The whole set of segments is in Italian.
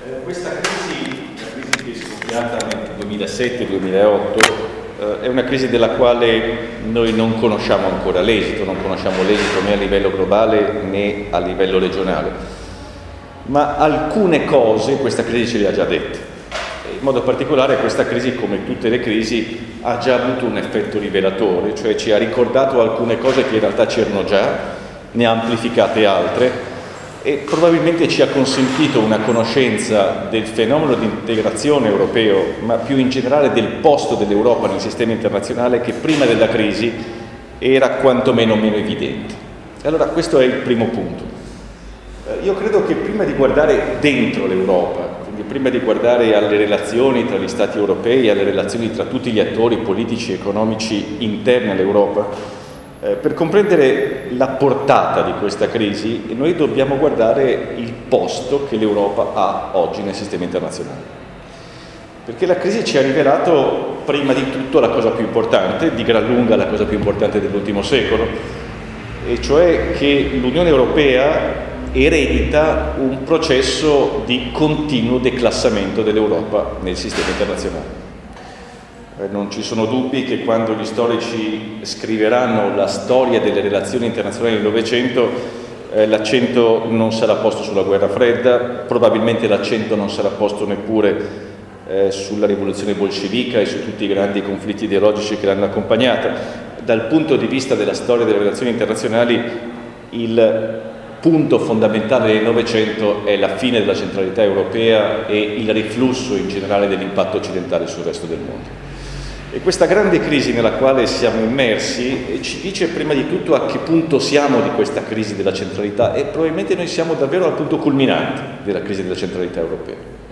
Questa crisi, la crisi che è scoppiata nel 2007-2008, è una crisi della quale noi non conosciamo ancora l'esito, non conosciamo l'esito né a livello globale né a livello regionale, ma alcune cose questa crisi ce le ha già dette. In modo particolare questa crisi, come tutte le crisi, ha già avuto un effetto rivelatore, cioè ci ha ricordato alcune cose che in realtà c'erano già, ne ha amplificate altre e probabilmente ci ha consentito una conoscenza del fenomeno di integrazione europeo, ma più in generale del posto dell'Europa nel sistema internazionale, che prima della crisi era quantomeno meno evidente. Allora questo è il primo punto. Io credo che prima di guardare dentro l'Europa, quindi prima di guardare alle relazioni tra gli Stati europei, alle relazioni tra tutti gli attori politici e economici interni all'Europa, per comprendere la portata di questa crisi, noi dobbiamo guardare il posto che l'Europa ha oggi nel sistema internazionale. Perché la crisi ci ha rivelato prima di tutto la cosa più importante, di gran lunga la cosa più importante dell'ultimo secolo, e cioè che l'Unione Europea eredita un processo di continuo declassamento dell'Europa nel sistema internazionale. Non ci sono dubbi che quando gli storici scriveranno la storia delle relazioni internazionali del Novecento, l'accento non sarà posto sulla guerra fredda, probabilmente l'accento non sarà posto neppure sulla rivoluzione bolscevica e su tutti i grandi conflitti ideologici che l'hanno accompagnata. Dal punto di vista della storia delle relazioni internazionali, il punto fondamentale del Novecento è la fine della centralità europea e il riflusso in generale dell'impatto occidentale sul resto del mondo. E questa grande crisi nella quale siamo immersi ci dice prima di tutto a che punto siamo di questa crisi della centralità, e probabilmente noi siamo davvero al punto culminante della crisi della centralità europea.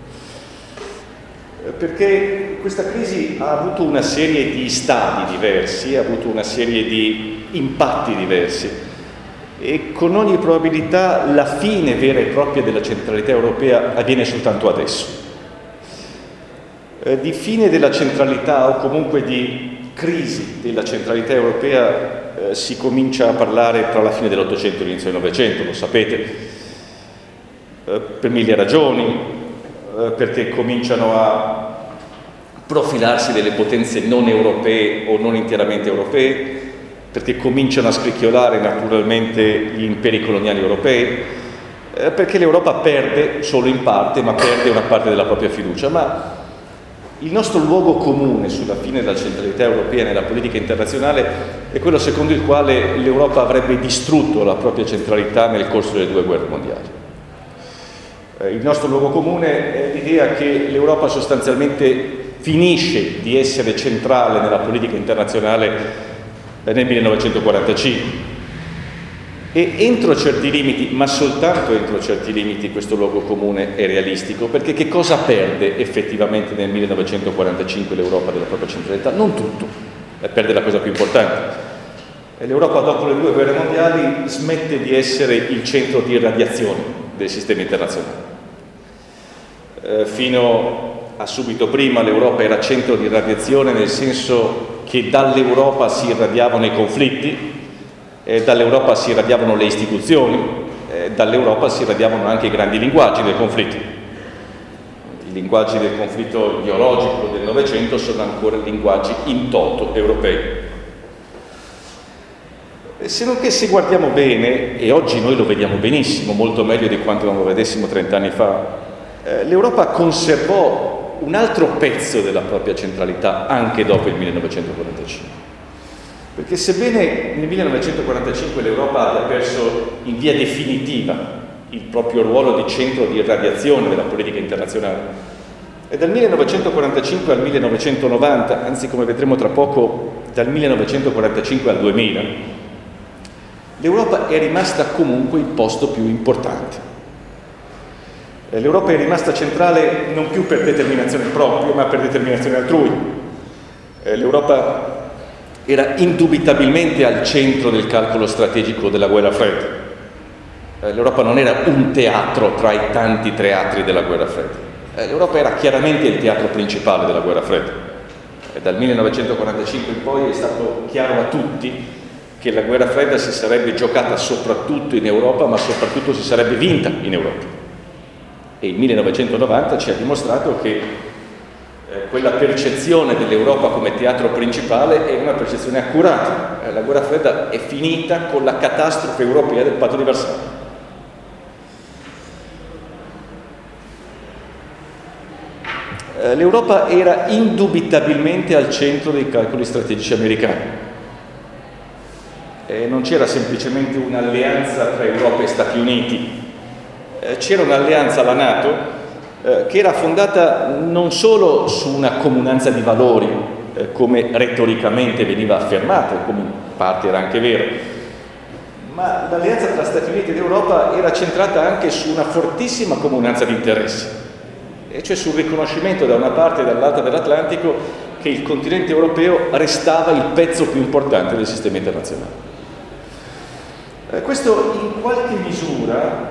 Perché questa crisi ha avuto una serie di stadi diversi, ha avuto una serie di impatti diversi, e con ogni probabilità la fine vera e propria della centralità europea avviene soltanto adesso. Di fine della centralità, o comunque di crisi della centralità europea, si comincia a parlare tra la fine dell'Ottocento e l'inizio del Novecento, lo sapete, per mille ragioni, perché cominciano a profilarsi delle potenze non europee o non interamente europee, perché cominciano a scricchiolare naturalmente gli imperi coloniali europei, perché l'Europa perde solo in parte, ma perde una parte della propria fiducia. Ma il nostro luogo comune sulla fine della centralità europea nella politica internazionale è quello secondo il quale l'Europa avrebbe distrutto la propria centralità nel corso delle due guerre mondiali. Il nostro luogo comune è l'idea che l'Europa sostanzialmente finisce di essere centrale nella politica internazionale nel 1945. E entro certi limiti, ma soltanto entro certi limiti, questo luogo comune è realistico, perché che cosa perde effettivamente nel 1945 l'Europa della propria centralità? Non tutto, perde la cosa più importante. L'Europa dopo le due guerre mondiali smette di essere il centro di irradiazione del sistema internazionale. Fino a subito prima l'Europa era centro di irradiazione, nel senso che dall'Europa si irradiavano i conflitti, dall'Europa si irradiavano le istituzioni, dall'Europa si irradiavano anche i grandi linguaggi del conflitto. I linguaggi del conflitto ideologico del Novecento sono ancora linguaggi in toto europei. Se non che, se guardiamo bene, e oggi noi lo vediamo benissimo, molto meglio di quanto non lo vedessimo 30 anni fa, l'Europa conservò un altro pezzo della propria centralità anche dopo il 1945. Perché sebbene nel 1945 l'Europa abbia perso in via definitiva il proprio ruolo di centro di irradiazione della politica internazionale, e dal 1945 al 1990, anzi come vedremo tra poco dal 1945 al 2000, l'Europa è rimasta comunque il posto più importante. L'Europa è rimasta centrale non più per determinazione propria, ma per determinazione altrui. L'Europa era indubitabilmente al centro del calcolo strategico della guerra fredda. L'Europa non era un teatro tra i tanti teatri della guerra fredda. L'Europa era chiaramente il teatro principale della guerra fredda. Dal 1945 in poi è stato chiaro a tutti che la guerra fredda si sarebbe giocata soprattutto in Europa, ma soprattutto si sarebbe vinta in Europa. E il 1990 ci ha dimostrato che quella percezione dell'Europa come teatro principale è una percezione accurata. La guerra fredda è finita con la catastrofe europea del Patto di Varsavia. L'Europa era indubitabilmente al centro dei calcoli strategici americani. Non c'era semplicemente un'alleanza tra Europa e Stati Uniti, c'era un'alleanza, la NATO, che era fondata non solo su una comunanza di valori, come retoricamente veniva affermato, come in parte era anche vero, ma l'alleanza tra Stati Uniti ed Europa era centrata anche su una fortissima comunanza di interessi, e cioè sul riconoscimento da una parte e dall'altra dell'Atlantico che il continente europeo restava il pezzo più importante del sistema internazionale. Questo in qualche misura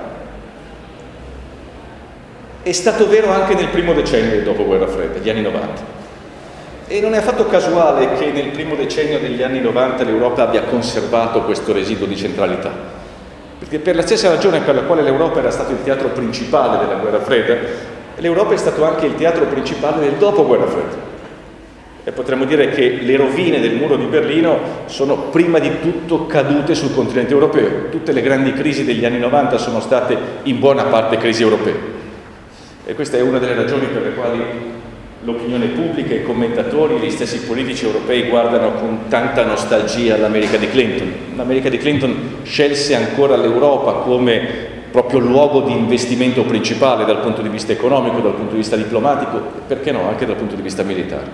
è stato vero anche nel primo decennio del dopoguerra fredda, gli anni 90. E non è affatto casuale che nel primo decennio degli anni 90 l'Europa abbia conservato questo residuo di centralità. Perché per la stessa ragione per la quale l'Europa era stato il teatro principale della guerra fredda, l'Europa è stato anche il teatro principale del dopoguerra fredda. E potremmo dire che le rovine del muro di Berlino sono prima di tutto cadute sul continente europeo. Tutte le grandi crisi degli anni 90 sono state in buona parte crisi europee. E questa è una delle ragioni per le quali l'opinione pubblica, i commentatori, gli stessi politici europei guardano con tanta nostalgia all'America di Clinton. L'America di Clinton scelse ancora l'Europa come proprio luogo di investimento principale dal punto di vista economico, dal punto di vista diplomatico, e perché no, anche dal punto di vista militare.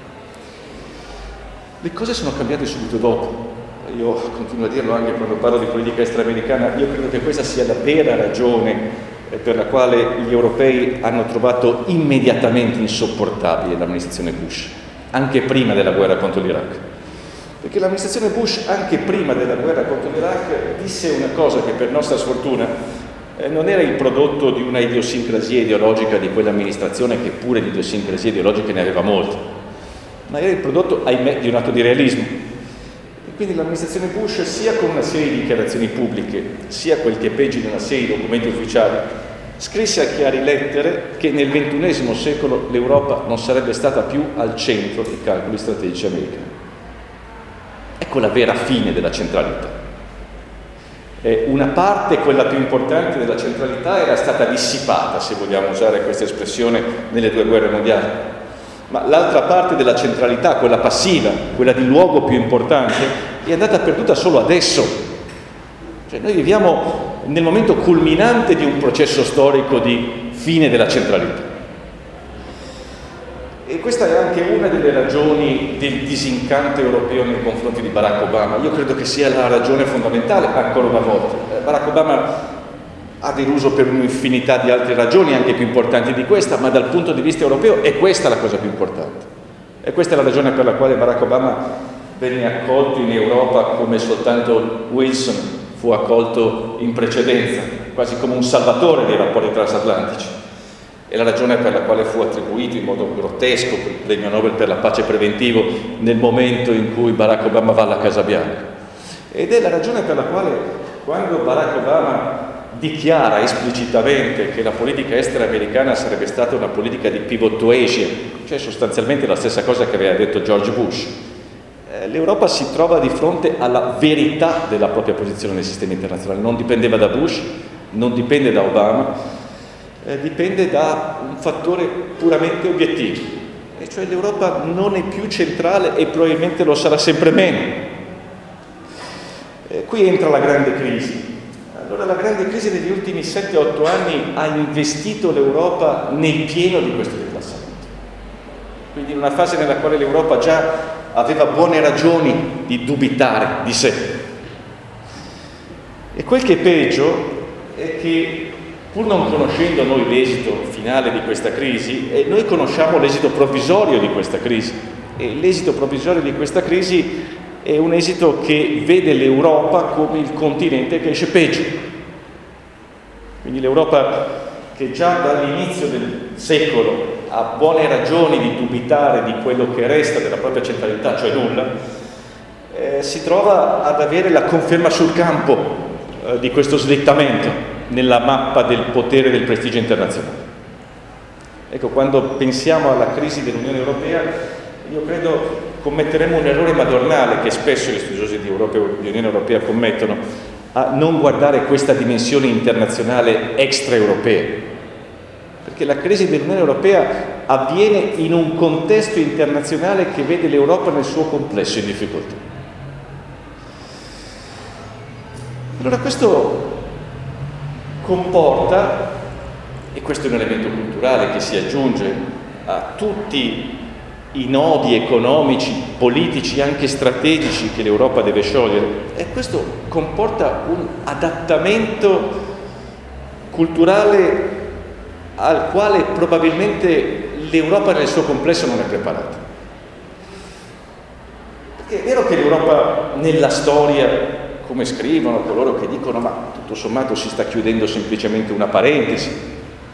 Le cose sono cambiate subito dopo. Io continuo a dirlo anche quando parlo di politica estera americana, io credo che questa sia la vera ragione per la quale gli europei hanno trovato immediatamente insopportabile l'amministrazione Bush, anche prima della guerra contro l'Iraq. Perché l'amministrazione Bush, anche prima della guerra contro l'Iraq, disse una cosa che per nostra sfortuna non era il prodotto di una idiosincrasia ideologica di quell'amministrazione, che pure di idiosincrasia ideologica ne aveva molte, ma era il prodotto, ahimè, di un atto di realismo. E quindi l'amministrazione Bush, sia con una serie di dichiarazioni pubbliche, sia quel che è peggio in una serie di documenti ufficiali, scrisse a chiare lettere che nel XXI secolo l'Europa non sarebbe stata più al centro dei calcoli strategici americani. Ecco la vera fine della centralità. Una parte, quella più importante della centralità, era stata dissipata, se vogliamo usare questa espressione, nelle due guerre mondiali. Ma l'altra parte della centralità, quella passiva, quella di luogo più importante, è andata perduta solo adesso. Cioè noi viviamo nel momento culminante di un processo storico di fine della centralità. E questa è anche una delle ragioni del disincanto europeo nei confronti di Barack Obama. Io credo che sia la ragione fondamentale, ancora una volta. Barack Obama ha deluso per un'infinità di altre ragioni, anche più importanti di questa, ma dal punto di vista europeo è questa la cosa più importante. E questa è la ragione per la quale Barack Obama venne accolto in Europa come soltanto Wilson fu accolto in precedenza, quasi come un salvatore dei rapporti transatlantici. È la ragione per la quale fu attribuito in modo grottesco il premio Nobel per la pace preventivo nel momento in cui Barack Obama va alla Casa Bianca. Ed è la ragione per la quale, quando Barack Obama dichiara esplicitamente che la politica estera americana sarebbe stata una politica di pivot to Asia, cioè sostanzialmente la stessa cosa che aveva detto George Bush, l'Europa si trova di fronte alla verità della propria posizione nel sistema internazionale. Non dipendeva da Bush, non dipende da Obama, dipende da un fattore puramente obiettivo, e cioè l'Europa non è più centrale e probabilmente lo sarà sempre meno. Qui entra la grande crisi. Allora la grande crisi degli ultimi 7-8 anni ha investito l'Europa nel pieno di questo declassamento. Quindi in una fase nella quale l'Europa già aveva buone ragioni di dubitare di sé. E quel che è peggio è che, pur non conoscendo noi l'esito finale di questa crisi, noi conosciamo l'esito provvisorio di questa crisi. E l'esito provvisorio di questa crisi è un esito che vede l'Europa come il continente che esce peggio. Quindi l'Europa, che già dall'inizio del secolo ha buone ragioni di dubitare di quello che resta della propria centralità, cioè nulla, si trova ad avere la conferma sul campo di questo slittamento nella mappa del potere e del prestigio internazionale. Ecco, quando pensiamo alla crisi dell'Unione Europea, io credo commetteremo un errore madornale che spesso gli studiosi di Unione Europea commettono, a non guardare questa dimensione internazionale extraeuropea. Perché la crisi dell'Unione Europea avviene in un contesto internazionale che vede l'Europa nel suo complesso in difficoltà. Allora questo comporta, e questo è un elemento culturale che si aggiunge a tutti i nodi economici, politici, anche strategici che l'Europa deve sciogliere, e questo comporta un adattamento culturale al quale probabilmente l'Europa nel suo complesso non è preparata. Perché è vero che l'Europa nella storia, come scrivono coloro che dicono ma tutto sommato si sta chiudendo semplicemente una parentesi,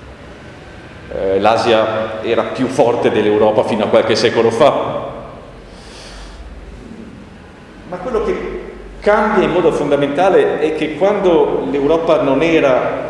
l'Asia era più forte dell'Europa fino a qualche secolo fa, ma quello che cambia in modo fondamentale è che quando l'Europa non era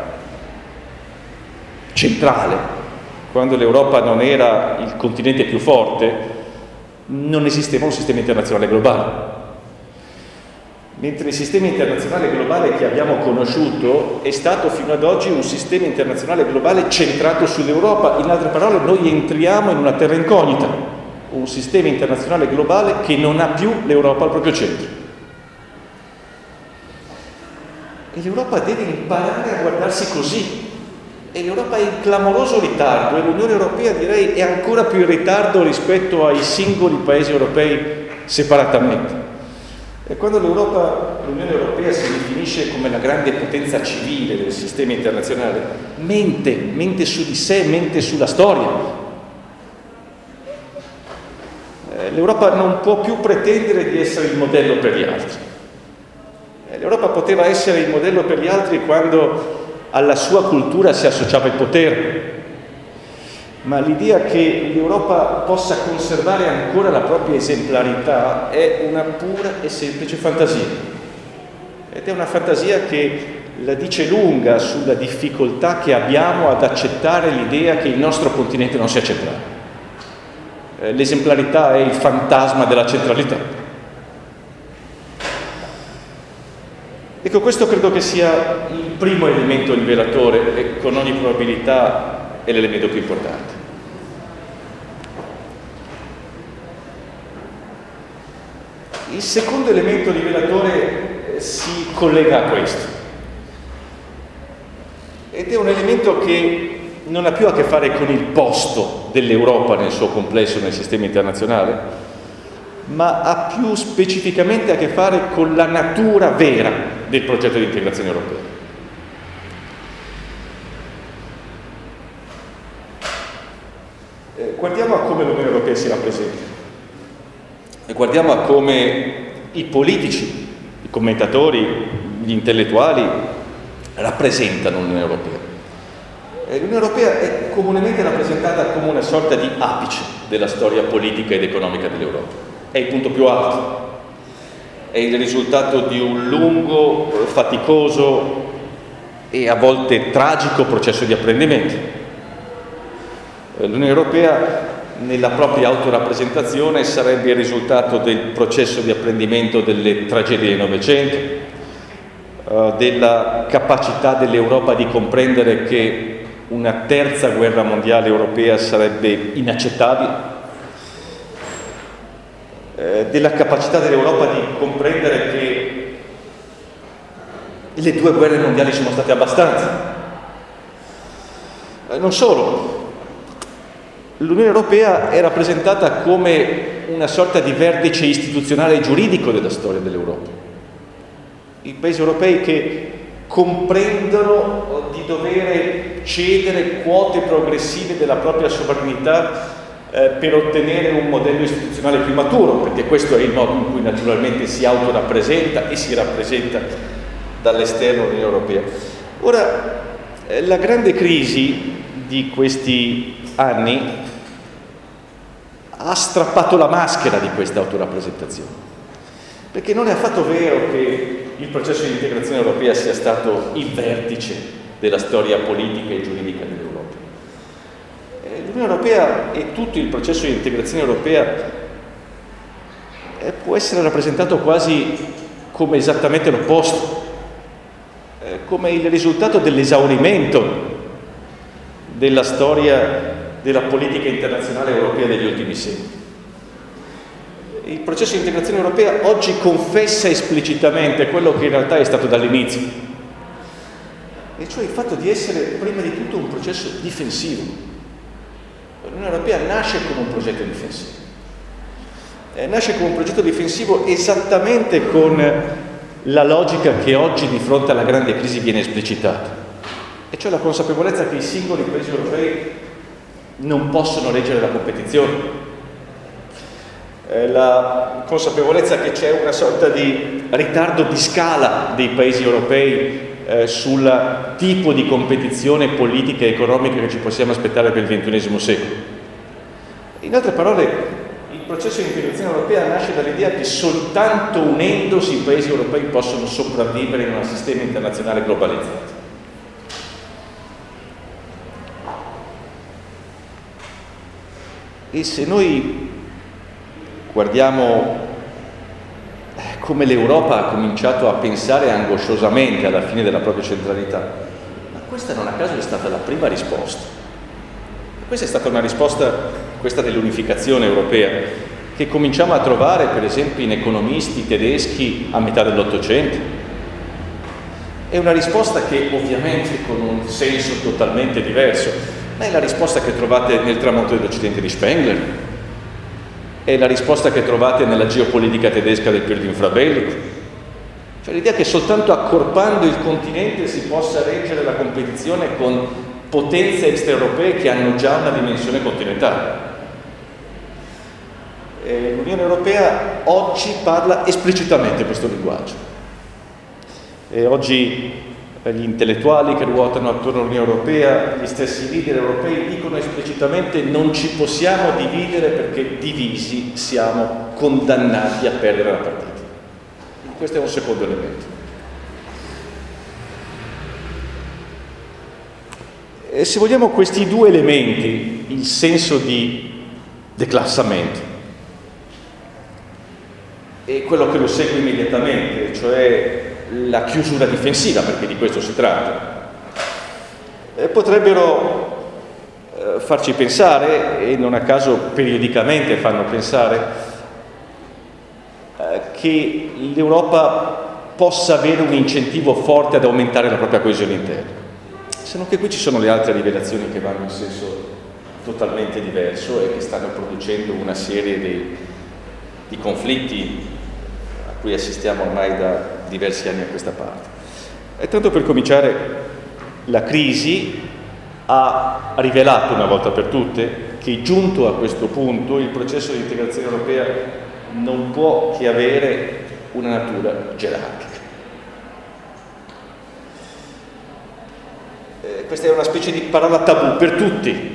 centrale, quando l'Europa non era il continente più forte, non esisteva un sistema internazionale globale. Mentre il sistema internazionale globale che abbiamo conosciuto è stato fino ad oggi un sistema internazionale globale centrato sull'Europa. In altre parole, noi entriamo in una terra incognita, un sistema internazionale globale che non ha più l'Europa al proprio centro. E l'Europa deve imparare a guardarsi così. E l'Europa è in clamoroso ritardo, e l'Unione Europea, direi, è ancora più in ritardo rispetto ai singoli paesi europei separatamente. E quando l'Unione Europea si definisce come la grande potenza civile del sistema internazionale, mente su di sé, mente sulla storia. L'Europa non può più pretendere di essere il modello per gli altri. L'Europa poteva essere il modello per gli altri quando alla sua cultura si associava il potere, ma l'idea che l'Europa possa conservare ancora la propria esemplarità è una pura e semplice fantasia. Ed è una fantasia che la dice lunga sulla difficoltà che abbiamo ad accettare l'idea che il nostro continente non sia centrale. L'esemplarità è il fantasma della centralità. Ecco, questo credo che sia il primo elemento rivelatore e con ogni probabilità è l'elemento più importante. Il secondo elemento rivelatore si collega a questo, ed è un elemento che non ha più a che fare con il posto dell'Europa nel suo complesso nel sistema internazionale, ma ha più specificamente a che fare con la natura vera del progetto di integrazione europea. Guardiamo a come l'Unione Europea si rappresenta e guardiamo a come i politici, i commentatori, gli intellettuali rappresentano l'Unione Europea. L'Unione Europea è comunemente rappresentata come una sorta di apice della storia politica ed economica dell'Europa. È il punto più alto, è il risultato di un lungo, faticoso e a volte tragico processo di apprendimento. L'Unione Europea, nella propria autorappresentazione, sarebbe il risultato del processo di apprendimento delle tragedie del Novecento, della capacità dell'Europa di comprendere che una terza guerra mondiale europea sarebbe inaccettabile, della capacità dell'Europa di comprendere che le due guerre mondiali sono state abbastanza. Non solo. L'Unione Europea è rappresentata come una sorta di vertice istituzionale e giuridico della storia dell'Europa. I paesi europei che comprendono di dover cedere quote progressive della propria sovranità per ottenere un modello istituzionale più maturo, perché questo è il modo in cui naturalmente si autorappresenta e si rappresenta dall'esterno l'Unione Europea. Ora, la grande crisi di questi anni ha strappato la maschera di questa autorappresentazione, perché non è affatto vero che il processo di integrazione europea sia stato il vertice della storia politica e giuridica dell'Europa. l'Unione Europea e tutto il processo di integrazione europea può essere rappresentato quasi come esattamente l'opposto, come il risultato dell'esaurimento della storia della politica internazionale europea degli ultimi secoli. Il processo di integrazione europea oggi confessa esplicitamente quello che in realtà è stato dall'inizio, e cioè il fatto di essere prima di tutto un processo difensivo. L'Unione Europea nasce come un progetto difensivo. Nasce come un progetto difensivo esattamente con la logica che oggi di fronte alla grande crisi viene esplicitata, e cioè la consapevolezza che i singoli paesi europei non possono reggere la competizione, la consapevolezza che c'è una sorta di ritardo di scala dei paesi europei sul tipo di competizione politica e economica che ci possiamo aspettare per il XXI secolo. In altre parole, il processo di integrazione europea nasce dall'idea che soltanto unendosi i paesi europei possono sopravvivere in un sistema internazionale globalizzato. E se noi guardiamo come l'Europa ha cominciato a pensare angosciosamente alla fine della propria centralità, ma questa non a caso è stata la prima risposta. Questa è stata una risposta, questa dell'unificazione europea, che cominciamo a trovare per esempio in economisti tedeschi a metà dell'Ottocento. È una risposta che ovviamente con un senso totalmente diverso, ma è la risposta che trovate nel tramonto dell'Occidente di Spengler, è la risposta che trovate nella geopolitica tedesca del periodo infrabellico, cioè l'idea che soltanto accorpando il continente si possa reggere la competizione con potenze extraeuropee che hanno già una dimensione continentale. L'Unione Europea oggi parla esplicitamente questo linguaggio, e oggi gli intellettuali che ruotano attorno all'Unione Europea, gli stessi leader europei dicono esplicitamente: non ci possiamo dividere perché divisi siamo condannati a perdere la partita. Questo è un secondo elemento. E se vogliamo, questi due elementi, il senso di declassamento e quello che lo segue immediatamente, cioè la chiusura difensiva, perché di questo si tratta, potrebbero farci pensare, e non a caso periodicamente fanno pensare, che l'Europa possa avere un incentivo forte ad aumentare la propria coesione interna. Se non che qui ci sono le altre rivelazioni che vanno in senso totalmente diverso e che stanno producendo una serie di conflitti a cui assistiamo ormai da diversi anni a questa parte. E tanto per cominciare, la crisi ha rivelato una volta per tutte che, giunto a questo punto, il processo di integrazione europea non può che avere una natura gerarchica. Questa è una specie di parola tabù per tutti.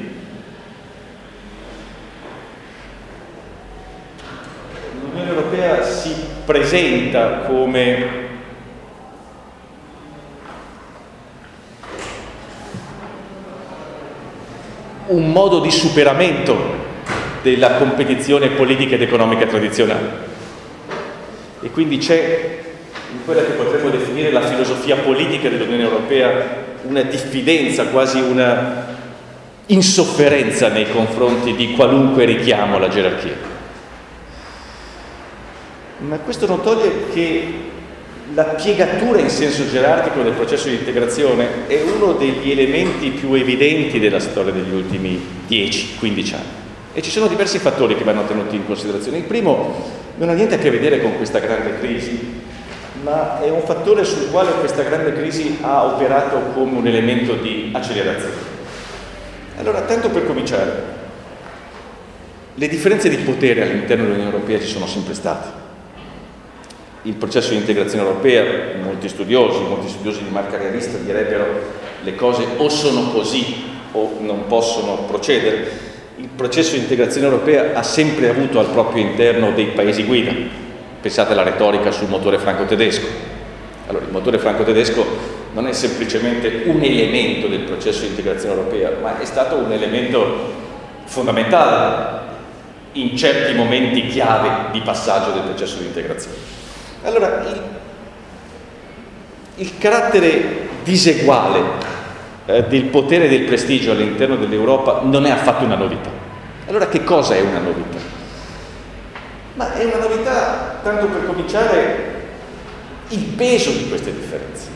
L'Unione Europea si presenta come un modo di superamento della competizione politica ed economica tradizionale, e quindi c'è in quella che potremmo definire la filosofia politica dell'Unione Europea una diffidenza, quasi una insofferenza nei confronti di qualunque richiamo alla gerarchia. Ma questo non toglie che la piegatura in senso gerarchico del processo di integrazione è uno degli elementi più evidenti della storia degli ultimi 10-15 anni, e ci sono diversi fattori che vanno tenuti in considerazione. Il primo non ha niente a che vedere con questa grande crisi, ma è un fattore sul quale questa grande crisi ha operato come un elemento di accelerazione. Allora, tanto per cominciare, le differenze di potere all'interno dell'Unione Europea ci sono sempre state. Il processo di integrazione europea, molti studiosi di marca realista direbbero: le cose o sono così o non possono procedere. Il processo di integrazione europea ha sempre avuto al proprio interno dei paesi guida. Pensate alla retorica sul motore franco-tedesco. Allora, il motore franco-tedesco non è semplicemente un elemento del processo di integrazione europea, ma è stato un elemento fondamentale in certi momenti chiave di passaggio del processo di integrazione. Allora, il carattere diseguale del potere e del prestigio all'interno dell'Europa non è affatto una novità. Allora, che cosa è una novità? Ma è una novità, tanto per cominciare, il peso di queste differenze.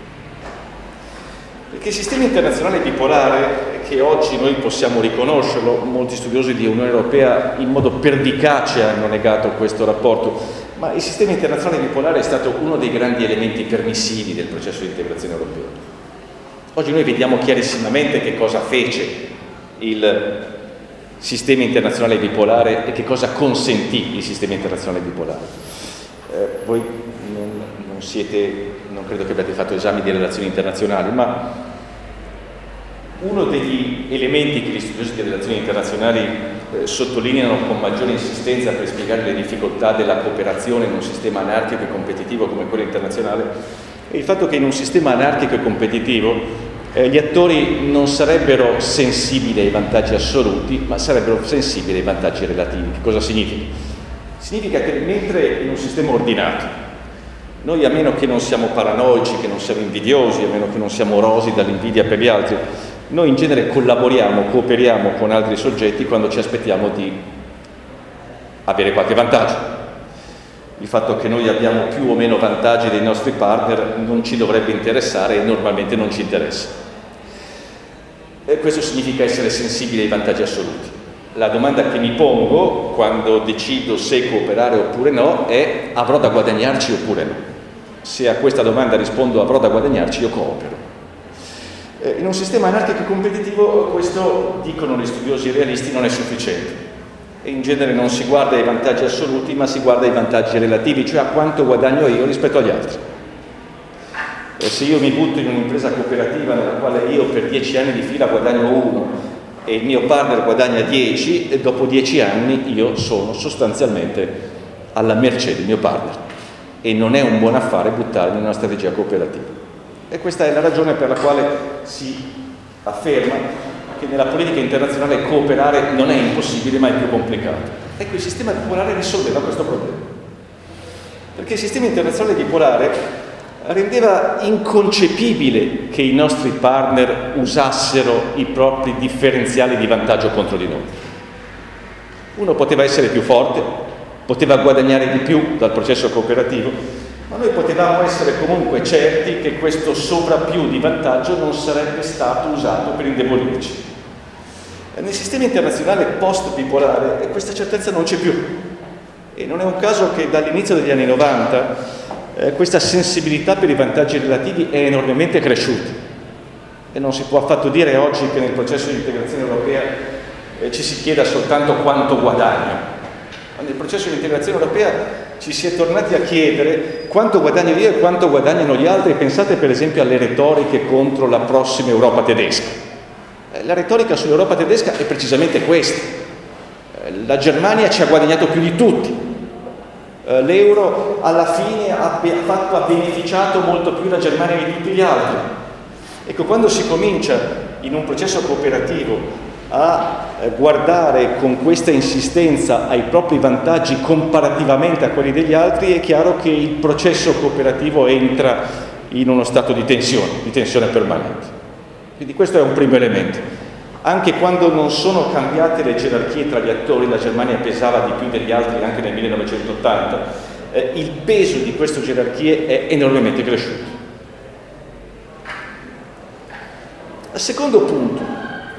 Perché il sistema internazionale bipolare, che oggi noi possiamo riconoscerlo, molti studiosi di Unione Europea in modo pervicace hanno negato questo rapporto, ma il sistema internazionale bipolare è stato uno dei grandi elementi permissivi del processo di integrazione europea. Oggi noi vediamo chiarissimamente che cosa fece il sistema internazionale bipolare e che cosa consentì il sistema internazionale bipolare. Voi non credo che abbiate fatto esami di relazioni internazionali, ma uno degli elementi che gli studiosi di relazioni internazionali sottolineano con maggiore insistenza per spiegare le difficoltà della cooperazione in un sistema anarchico e competitivo come quello internazionale è il fatto che in un sistema anarchico e competitivo gli attori non sarebbero sensibili ai vantaggi assoluti, ma sarebbero sensibili ai vantaggi relativi. Che cosa significa? Significa che mentre in un sistema ordinato noi, a meno che non siamo paranoici, che non siamo invidiosi, a meno che non siamo rosi dall'invidia per gli altri, noi in genere collaboriamo, cooperiamo con altri soggetti quando ci aspettiamo di avere qualche vantaggio. Il fatto che noi abbiamo più o meno vantaggi dei nostri partner non ci dovrebbe interessare e normalmente non ci interessa. E questo significa essere sensibili ai vantaggi assoluti. La domanda che mi pongo quando decido se cooperare oppure no è: avrò da guadagnarci oppure no? Se a questa domanda rispondo avrò da guadagnarci, io coopero. In un sistema anarchico e competitivo questo, dicono gli studiosi realisti, non è sufficiente. E in genere non si guarda ai vantaggi assoluti, ma si guarda ai vantaggi relativi, cioè a quanto guadagno io rispetto agli altri. Se io mi butto in un'impresa cooperativa nella quale io per 10 anni di fila guadagno 1 e il mio partner guadagna 10, e dopo 10 anni io sono sostanzialmente alla mercé del mio partner. E non è un buon affare buttarmi in una strategia cooperativa. E questa è la ragione per la quale si afferma che nella politica internazionale cooperare non è impossibile, ma è più complicato. Ecco, il sistema bipolare risolveva questo problema. Perché il sistema internazionale bipolare rendeva inconcepibile che i nostri partner usassero i propri differenziali di vantaggio contro di noi. Uno poteva essere più forte, poteva guadagnare di più dal processo cooperativo, ma noi potevamo essere comunque certi che questo sovrappiù di vantaggio non sarebbe stato usato per indebolirci. Nel sistema internazionale post-bipolare questa certezza non c'è più. E non è un caso che dall'inizio degli anni 90 questa sensibilità per i vantaggi relativi è enormemente cresciuta. E non si può affatto dire oggi che nel processo di integrazione europea ci si chieda soltanto quanto guadagno. Nel processo di integrazione europea ci si è tornati a chiedere quanto guadagno io e quanto guadagnano gli altri. Pensate per esempio alle retoriche contro la prossima Europa tedesca. La retorica sull'Europa tedesca è precisamente questa. La Germania ci ha guadagnato più di tutti. L'euro alla fine ha beneficiato molto più la Germania di tutti gli altri. Ecco, quando si comincia in un processo cooperativo a guardare con questa insistenza ai propri vantaggi comparativamente a quelli degli altri, è chiaro che il processo cooperativo entra in uno stato di tensione permanente. Quindi questo è un primo elemento. Anche quando non sono cambiate le gerarchie tra gli attori, la Germania pesava di più degli altri anche nel 1980, il peso di queste gerarchie è enormemente cresciuto. Il secondo punto,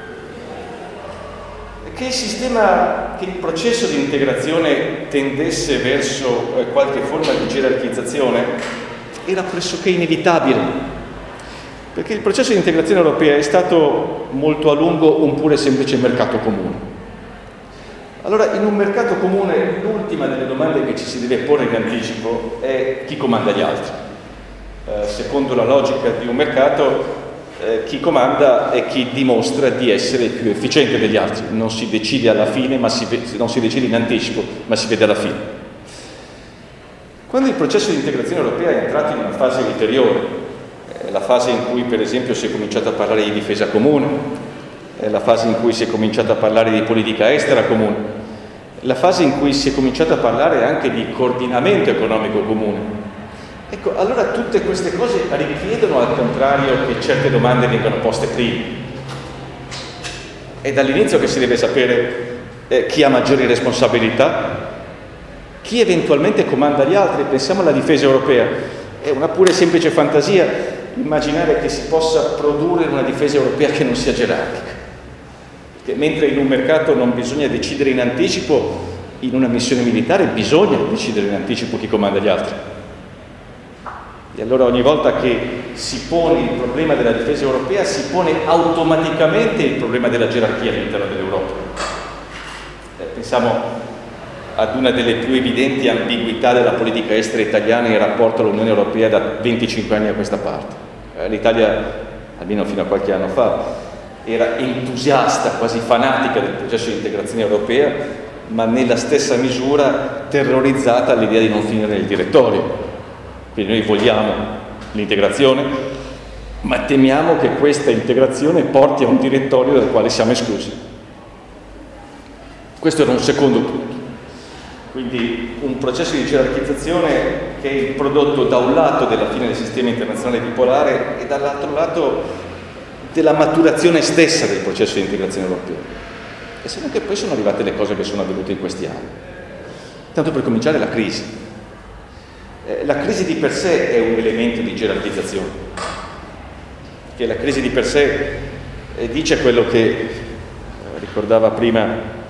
che il processo di integrazione tendesse verso qualche forma di gerarchizzazione era pressoché inevitabile, perché il processo di integrazione europea è stato molto a lungo un pure semplice mercato comune. Allora, in un mercato comune l'ultima delle domande che ci si deve porre in anticipo è: chi comanda gli altri? Secondo la logica di un mercato, chi comanda è chi dimostra di essere più efficiente degli altri. Non si decide alla fine, non si decide in anticipo, ma si vede alla fine. Quando il processo di integrazione europea è entrato in una fase ulteriore, la fase in cui per esempio si è cominciato a parlare di difesa comune, è la fase in cui si è cominciato a parlare di politica estera comune, la fase in cui si è cominciato a parlare anche di coordinamento economico comune. Ecco, allora tutte queste cose richiedono al contrario che certe domande vengano poste prima. È dall'inizio che si deve sapere chi ha maggiori responsabilità, chi eventualmente comanda gli altri. Pensiamo alla difesa europea. È una pura e semplice fantasia immaginare che si possa produrre una difesa europea che non sia gerarchica. Che mentre in un mercato non bisogna decidere in anticipo, in una missione militare bisogna decidere in anticipo chi comanda gli altri. E allora ogni volta che si pone il problema della difesa europea, si pone automaticamente il problema della gerarchia all'interno dell'Europa. Pensiamo ad una delle più evidenti ambiguità della politica estera italiana in rapporto all'Unione Europea da 25 anni a questa parte. L'Italia, almeno fino a qualche anno fa, era entusiasta, quasi fanatica del processo di integrazione europea, ma nella stessa misura terrorizzata all'idea di non finire nel direttorio. Quindi noi vogliamo l'integrazione, ma temiamo che questa integrazione porti a un direttorio dal quale siamo esclusi. Questo era un secondo punto. Quindi un processo di gerarchizzazione che è il prodotto da un lato della fine del sistema internazionale bipolare e dall'altro lato della maturazione stessa del processo di integrazione europea. E se non che poi sono arrivate le cose che sono avvenute in questi anni. Tanto per cominciare la crisi. La crisi di per sé è un elemento di gerarchizzazione, che la crisi di per sé dice quello che ricordava prima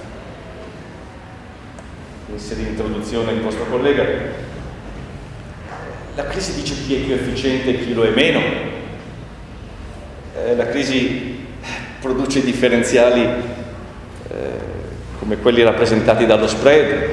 in sede di introduzione il vostro collega. La crisi dice chi è più efficiente e chi lo è meno. La crisi produce differenziali come quelli rappresentati dallo spread.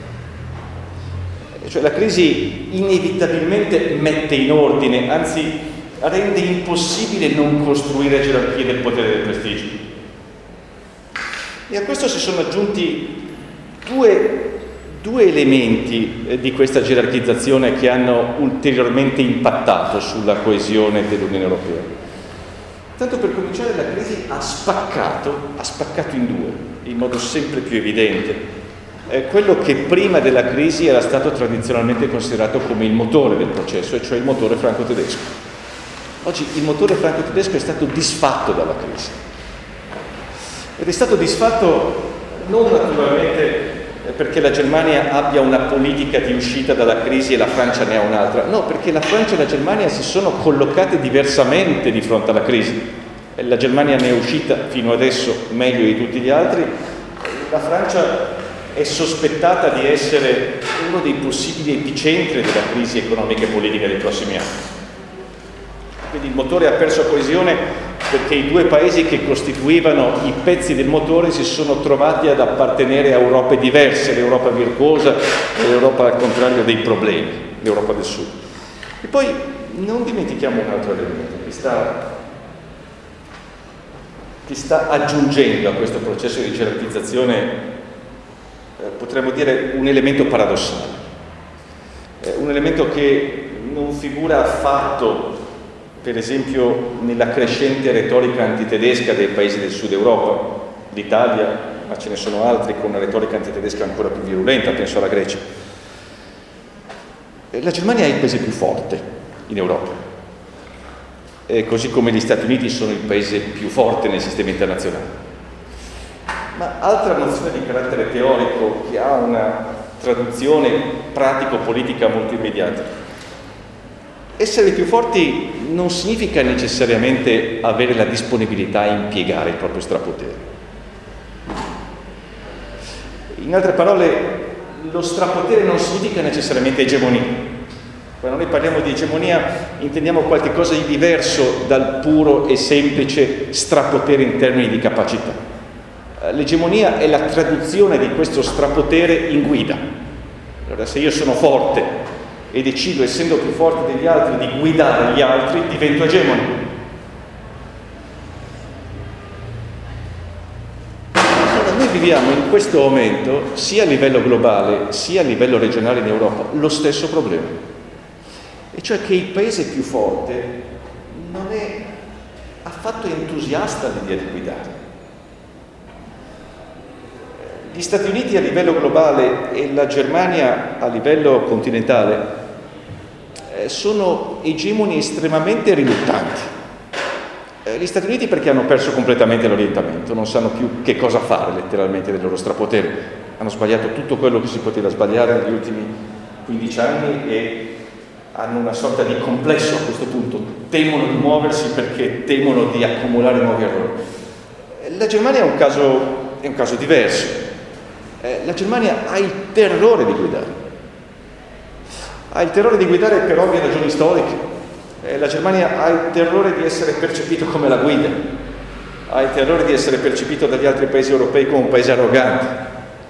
Cioè la crisi inevitabilmente mette in ordine, anzi rende impossibile non costruire gerarchie del potere e del prestigio. E a questo si sono aggiunti due elementi di questa gerarchizzazione che hanno ulteriormente impattato sulla coesione dell'Unione Europea. Tanto per cominciare, la crisi ha spaccato in due, in modo sempre più evidente. Quello che prima della crisi era stato tradizionalmente considerato come il motore del processo, e cioè il motore franco-tedesco. Oggi il motore franco-tedesco è stato disfatto dalla crisi. Ed è stato disfatto non naturalmente perché la Germania abbia una politica di uscita dalla crisi e la Francia ne ha un'altra, no, perché la Francia e la Germania si sono collocate diversamente di fronte alla crisi. La Germania ne è uscita fino adesso meglio di tutti gli altri, la Francia è sospettata di essere uno dei possibili epicentri della crisi economica e politica dei prossimi anni. Quindi il motore ha perso coesione perché i due paesi che costituivano i pezzi del motore si sono trovati ad appartenere a Europe diverse, l'Europa virtuosa e l'Europa al contrario dei problemi, l'Europa del Sud. E poi non dimentichiamo un altro elemento che sta aggiungendo a questo processo di gerarchizzazione, potremmo dire, un elemento paradossale, un elemento che non figura affatto, per esempio, nella crescente retorica antitedesca dei paesi del sud Europa, l'Italia, ma ce ne sono altri con una retorica antitedesca ancora più virulenta, penso alla Grecia. La Germania è il paese più forte in Europa, così come gli Stati Uniti sono il paese più forte nel sistema internazionale. Ma altra nozione di carattere teorico che ha una traduzione pratico-politica molto immediata. Essere più forti non significa necessariamente avere la disponibilità a impiegare il proprio strapotere. In altre parole, lo strapotere non significa necessariamente egemonia. Quando noi parliamo di egemonia intendiamo qualche cosa di diverso dal puro e semplice strapotere in termini di capacità. L'egemonia è la traduzione di questo strapotere in guida. Allora, se io sono forte e decido, essendo più forte degli altri, di guidare gli altri, divento egemone. Allora, noi viviamo in questo momento, sia a livello globale, sia a livello regionale in Europa, lo stesso problema. E cioè che il paese più forte non è affatto entusiasta all'idea di guidare. Gli Stati Uniti a livello globale e la Germania a livello continentale sono egemoni estremamente riluttanti. Gli Stati Uniti perché hanno perso completamente l'orientamento, non sanno più che cosa fare letteralmente del loro strapotere. Hanno sbagliato tutto quello che si poteva sbagliare negli ultimi 15 anni e hanno una sorta di complesso a questo punto, temono di muoversi perché temono di accumulare nuovi errori. La Germania è un caso diverso. La Germania ha il terrore di guidare. Ha il terrore di guidare per ovvie ragioni storiche. La Germania ha il terrore di essere percepito come la guida. Ha il terrore di essere percepito dagli altri paesi europei come un paese arrogante.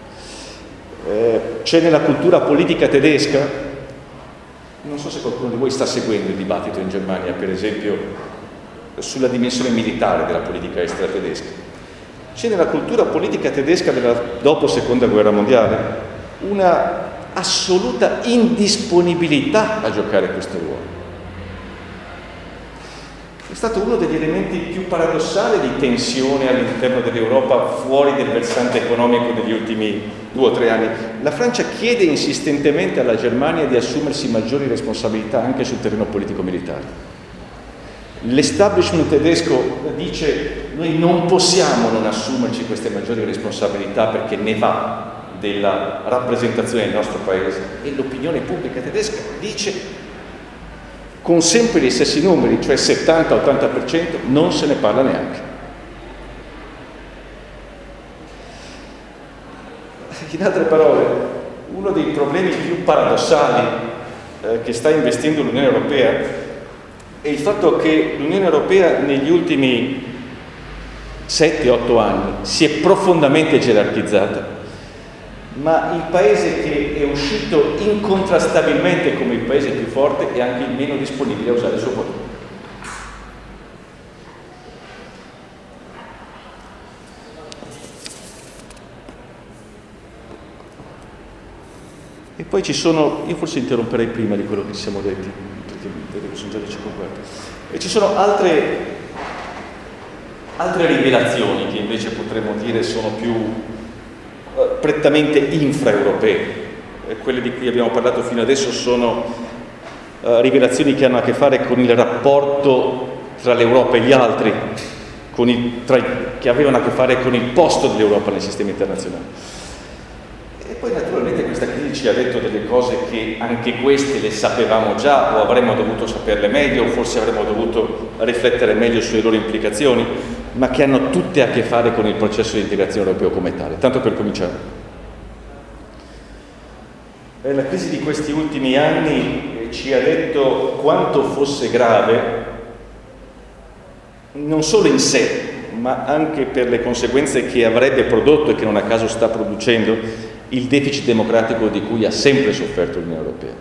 C'è nella cultura politica tedesca, non so se qualcuno di voi sta seguendo il dibattito in Germania, per esempio, sulla dimensione militare della politica estera tedesca. C'è nella cultura politica tedesca della dopo seconda guerra mondiale una assoluta indisponibilità a giocare questo ruolo. È stato uno degli elementi più paradossali di tensione all'interno dell'Europa fuori del versante economico degli ultimi 2 o 3 anni. La Francia chiede insistentemente alla Germania di assumersi maggiori responsabilità anche sul terreno politico-militare. L'establishment tedesco dice: noi non possiamo non assumerci queste maggiori responsabilità perché ne va della rappresentazione del nostro paese, e l'opinione pubblica tedesca dice con sempre gli stessi numeri, cioè 70-80%, non se ne parla neanche. In altre parole, uno dei problemi più paradossali che sta investendo l'Unione Europea è il fatto che l'Unione Europea negli ultimi 7-8 anni si è profondamente gerarchizzata, ma il paese che è uscito incontrastabilmente come il paese più forte è anche il meno disponibile a usare il suo potere. E poi ci sono, io forse interromperei prima di quello che ci siamo detti, perché vedo che sono già 10:15. E ci sono altre rivelazioni che invece potremmo dire sono più prettamente infraeuropee. Quelle di cui abbiamo parlato fino adesso sono rivelazioni che hanno a che fare con il rapporto tra l'Europa e gli altri, che avevano a che fare con il posto dell'Europa nel sistema internazionale. E poi naturalmente questa crisi ci ha detto delle cose che anche queste le sapevamo già, o avremmo dovuto saperle meglio, o forse avremmo dovuto riflettere meglio sulle loro implicazioni, ma che hanno tutte a che fare con il processo di integrazione europeo come tale. Tanto per cominciare. La crisi di questi ultimi anni ci ha detto quanto fosse grave, non solo in sé, ma anche per le conseguenze che avrebbe prodotto e che non a caso sta producendo il deficit democratico di cui ha sempre sofferto l'Unione Europea.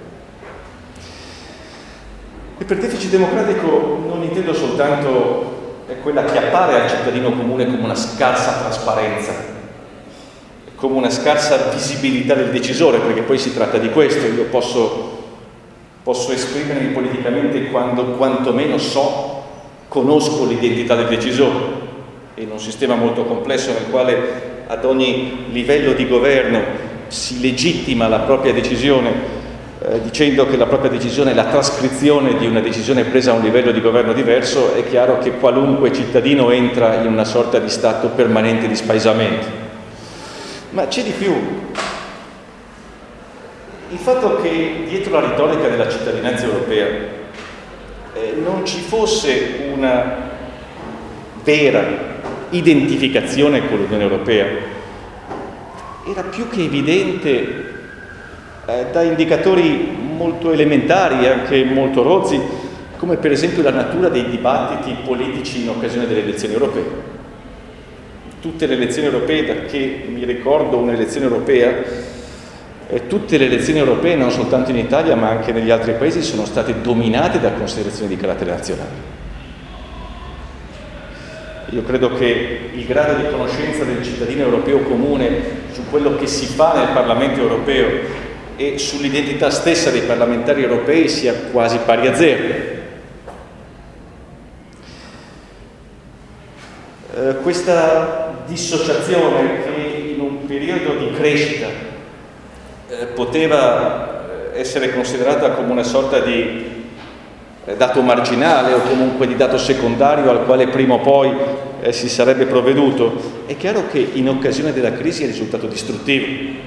E per deficit democratico non intendo soltanto quella che appare al cittadino comune come una scarsa trasparenza, come una scarsa visibilità del decisore, perché poi si tratta di questo. Io posso esprimermi politicamente quando quantomeno conosco l'identità del decisore. In un sistema molto complesso nel quale ad ogni livello di governo si legittima la propria decisione dicendo che la propria decisione è la trascrizione di una decisione presa a un livello di governo diverso, è chiaro che qualunque cittadino entra in una sorta di stato permanente di spaesamento. Ma c'è di più. Il fatto che dietro la retorica della cittadinanza europea non ci fosse una vera identificazione con l'Unione Europea era più che evidente da indicatori molto elementari, anche molto rozzi, come per esempio la natura dei dibattiti politici in occasione delle elezioni europee. Tutte le elezioni europee, da che mi ricordo un'elezione europea, tutte le elezioni europee, non soltanto in Italia ma anche negli altri paesi, sono state dominate da considerazioni di carattere nazionale. Io credo che il grado di conoscenza del cittadino europeo comune su quello che si fa nel Parlamento europeo e sull'identità stessa dei parlamentari europei sia quasi pari a zero. Questa dissociazione che in un periodo di crescita poteva essere considerata come una sorta di dato marginale o comunque di dato secondario al quale prima o poi si sarebbe provveduto, è chiaro che in occasione della crisi è risultato distruttivo.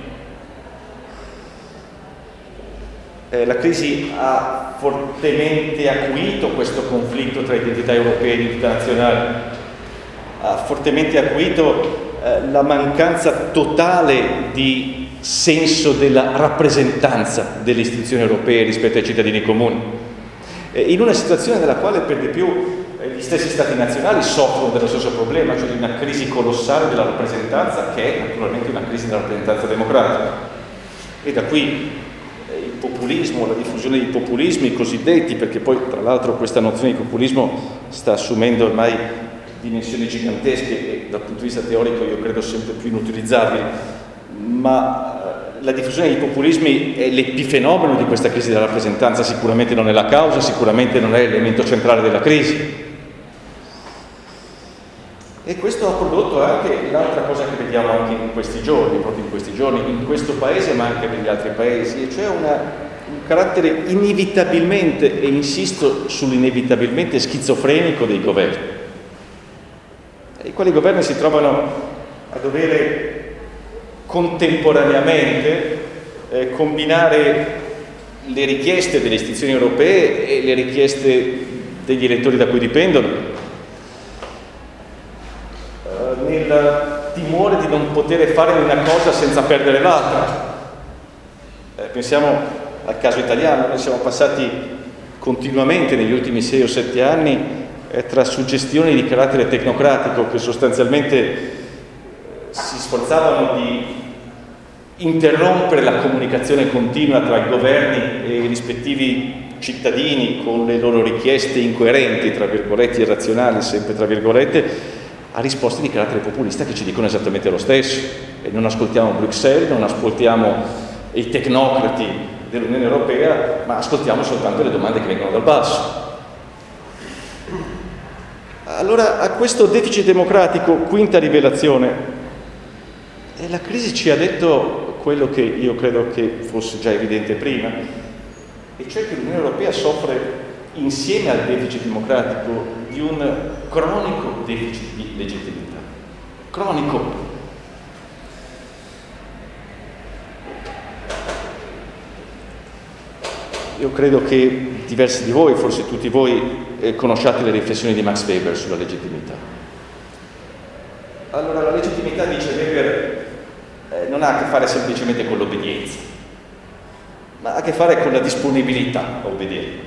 La crisi ha fortemente acuito questo conflitto tra identità europee e identità nazionali, ha fortemente acuito la mancanza totale di senso della rappresentanza delle istituzioni europee rispetto ai cittadini comuni, in una situazione nella quale per di più gli stessi stati nazionali soffrono dello stesso problema, cioè di una crisi colossale della rappresentanza, che è naturalmente una crisi della rappresentanza democratica. E da qui il populismo, la diffusione di populismi cosiddetti, perché poi tra l'altro questa nozione di populismo sta assumendo ormai dimensioni gigantesche e dal punto di vista teorico io credo sempre più inutilizzabili, ma la diffusione di populismi è l'epifenomeno di questa crisi della rappresentanza, sicuramente non è la causa, sicuramente non è l'elemento centrale della crisi. E questo ha prodotto anche l'altra cosa che vediamo anche in questi giorni, proprio in questi giorni, in questo paese ma anche negli altri paesi, e cioè un carattere inevitabilmente, e insisto sull'inevitabilmente schizofrenico dei governi, i quali governi si trovano a dover contemporaneamente combinare le richieste delle istituzioni europee e le richieste degli elettori da cui dipendono, nel timore di non poter fare una cosa senza perdere l'altra. Pensiamo al caso italiano, noi siamo passati continuamente negli ultimi 6 o 7 anni tra suggestioni di carattere tecnocratico che sostanzialmente si sforzavano di interrompere la comunicazione continua tra i governi e i rispettivi cittadini con le loro richieste incoerenti, tra virgolette, irrazionali, sempre tra virgolette, a risposte di carattere populista che ci dicono esattamente lo stesso. E non ascoltiamo Bruxelles, non ascoltiamo i tecnocrati dell'Unione Europea, ma ascoltiamo soltanto le domande che vengono dal basso. Allora, a questo deficit democratico, quinta rivelazione, la crisi ci ha detto quello che io credo che fosse già evidente prima, e cioè che l'Unione Europea soffre, insieme al deficit democratico, di un cronico deficit di legittimità. Cronico. Io credo che diversi di voi, forse tutti voi, conosciate le riflessioni di Max Weber sulla legittimità. Allora, la legittimità, dice Weber, non ha a che fare semplicemente con l'obbedienza, ma ha a che fare con la disponibilità a obbedire.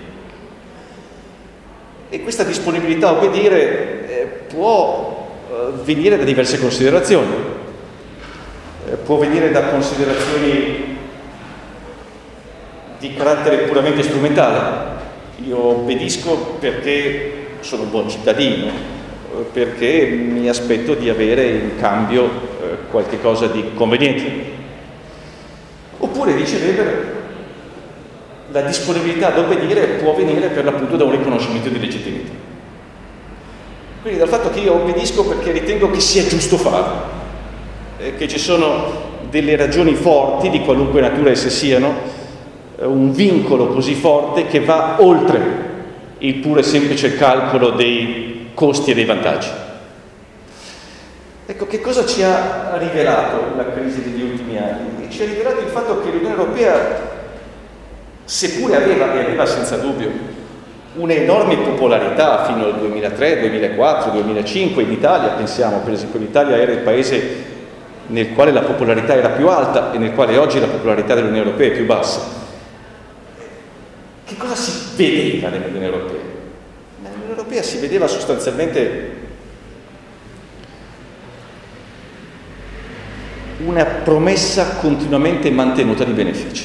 E questa disponibilità a obbedire può venire da diverse considerazioni. Può venire da considerazioni di carattere puramente strumentale. Io obbedisco perché sono un buon cittadino, perché mi aspetto di avere in cambio qualche cosa di conveniente. Oppure, dice Weber, la disponibilità ad obbedire può venire per l'appunto da un riconoscimento di legittimità. Quindi dal fatto che io obbedisco perché ritengo che sia giusto farlo, che ci sono delle ragioni forti, di qualunque natura esse siano, un vincolo così forte che va oltre il puro e semplice calcolo dei costi e dei vantaggi. Ecco, che cosa ci ha rivelato la crisi degli ultimi anni? Ci ha rivelato il fatto che l'Unione Europea, seppure aveva senza dubbio un'enorme popolarità fino al 2003, 2004, 2005, in Italia, pensiamo per esempio, l'Italia era il paese nel quale la popolarità era più alta e nel quale oggi la popolarità dell'Unione Europea è più bassa. Che cosa si vedeva nell'Unione Europea? Nell'Unione Europea si vedeva sostanzialmente una promessa continuamente mantenuta di benefici.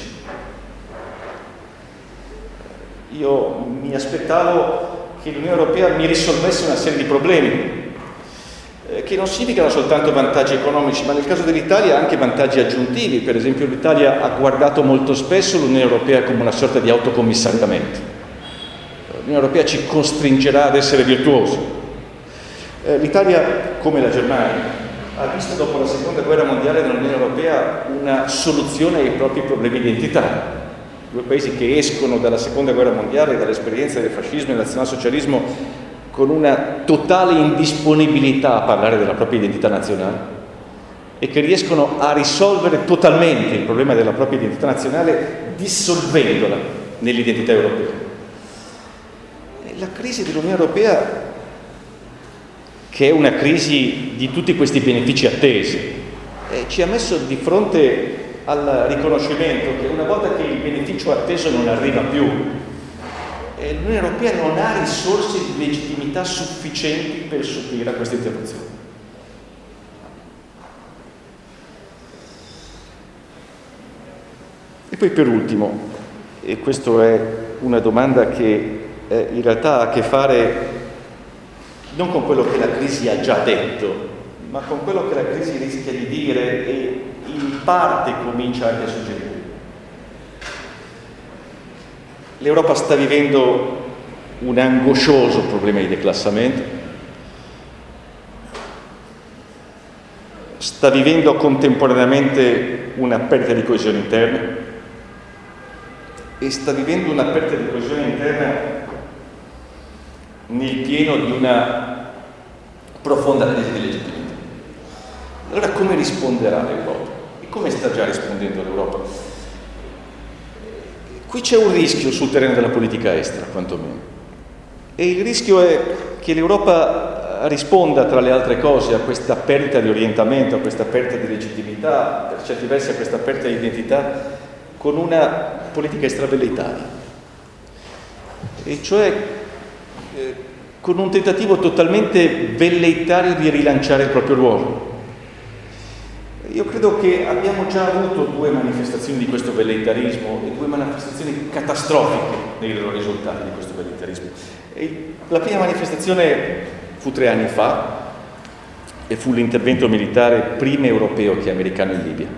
Io mi aspettavo che l'Unione Europea mi risolvesse una serie di problemi, che non significano soltanto vantaggi economici, ma nel caso dell'Italia anche vantaggi aggiuntivi. Per esempio, l'Italia ha guardato molto spesso l'Unione Europea come una sorta di autocommissariamento. L'Unione Europea ci costringerà ad essere virtuosi. L'Italia, come la Germania, ha visto dopo la seconda guerra mondiale nell'Unione Europea una soluzione ai propri problemi identitari. Due paesi che escono dalla seconda guerra mondiale, dall'esperienza del fascismo e del nazionalsocialismo con una totale indisponibilità a parlare della propria identità nazionale e che riescono a risolvere totalmente il problema della propria identità nazionale dissolvendola nell'identità europea. E la crisi dell'Unione Europea, che è una crisi di tutti questi benefici attesi, ci ha messo di fronte al riconoscimento che una volta che il beneficio atteso non arriva più, l'Unione Europea non ha risorse di legittimità sufficienti per subire a questa interruzione. E poi per ultimo, e questa è una domanda che in realtà ha a che fare non con quello che la crisi ha già detto, ma con quello che la crisi rischia di dire e in parte comincia anche a suggerire. L'Europa sta vivendo un angoscioso problema di declassamento, sta vivendo contemporaneamente una perdita di coesione interna e sta vivendo una perdita di coesione interna nel pieno di una profonda crisi di legittimità. Allora come risponderà l'Europa? E come sta già rispondendo l'Europa? Qui c'è un rischio sul terreno della politica estera, quantomeno. E il rischio è che l'Europa risponda, tra le altre cose, a questa perdita di orientamento, a questa perdita di legittimità, per certi versi a questa perdita di identità, con una politica estera velleitaria. E cioè con un tentativo totalmente velleitario di rilanciare il proprio ruolo. Io credo che abbiamo già avuto due manifestazioni di questo velleitarismo e due manifestazioni catastrofiche nei loro risultati di questo velleitarismo. E la prima manifestazione fu 3 anni fa e fu l'intervento militare prima europeo che americano in Libia.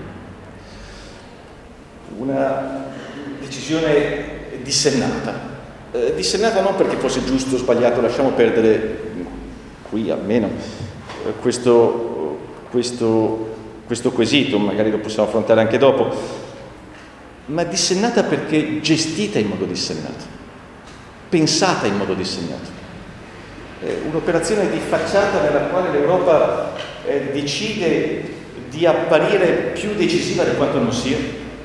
Una decisione dissennata. Dissennata non perché fosse giusto o sbagliato, lasciamo perdere qui almeno questo quesito, magari lo possiamo affrontare anche dopo, ma dissennata perché gestita in modo dissennato, pensata in modo dissennato. Un'operazione di facciata nella quale l'Europa decide di apparire più decisiva di quanto non sia,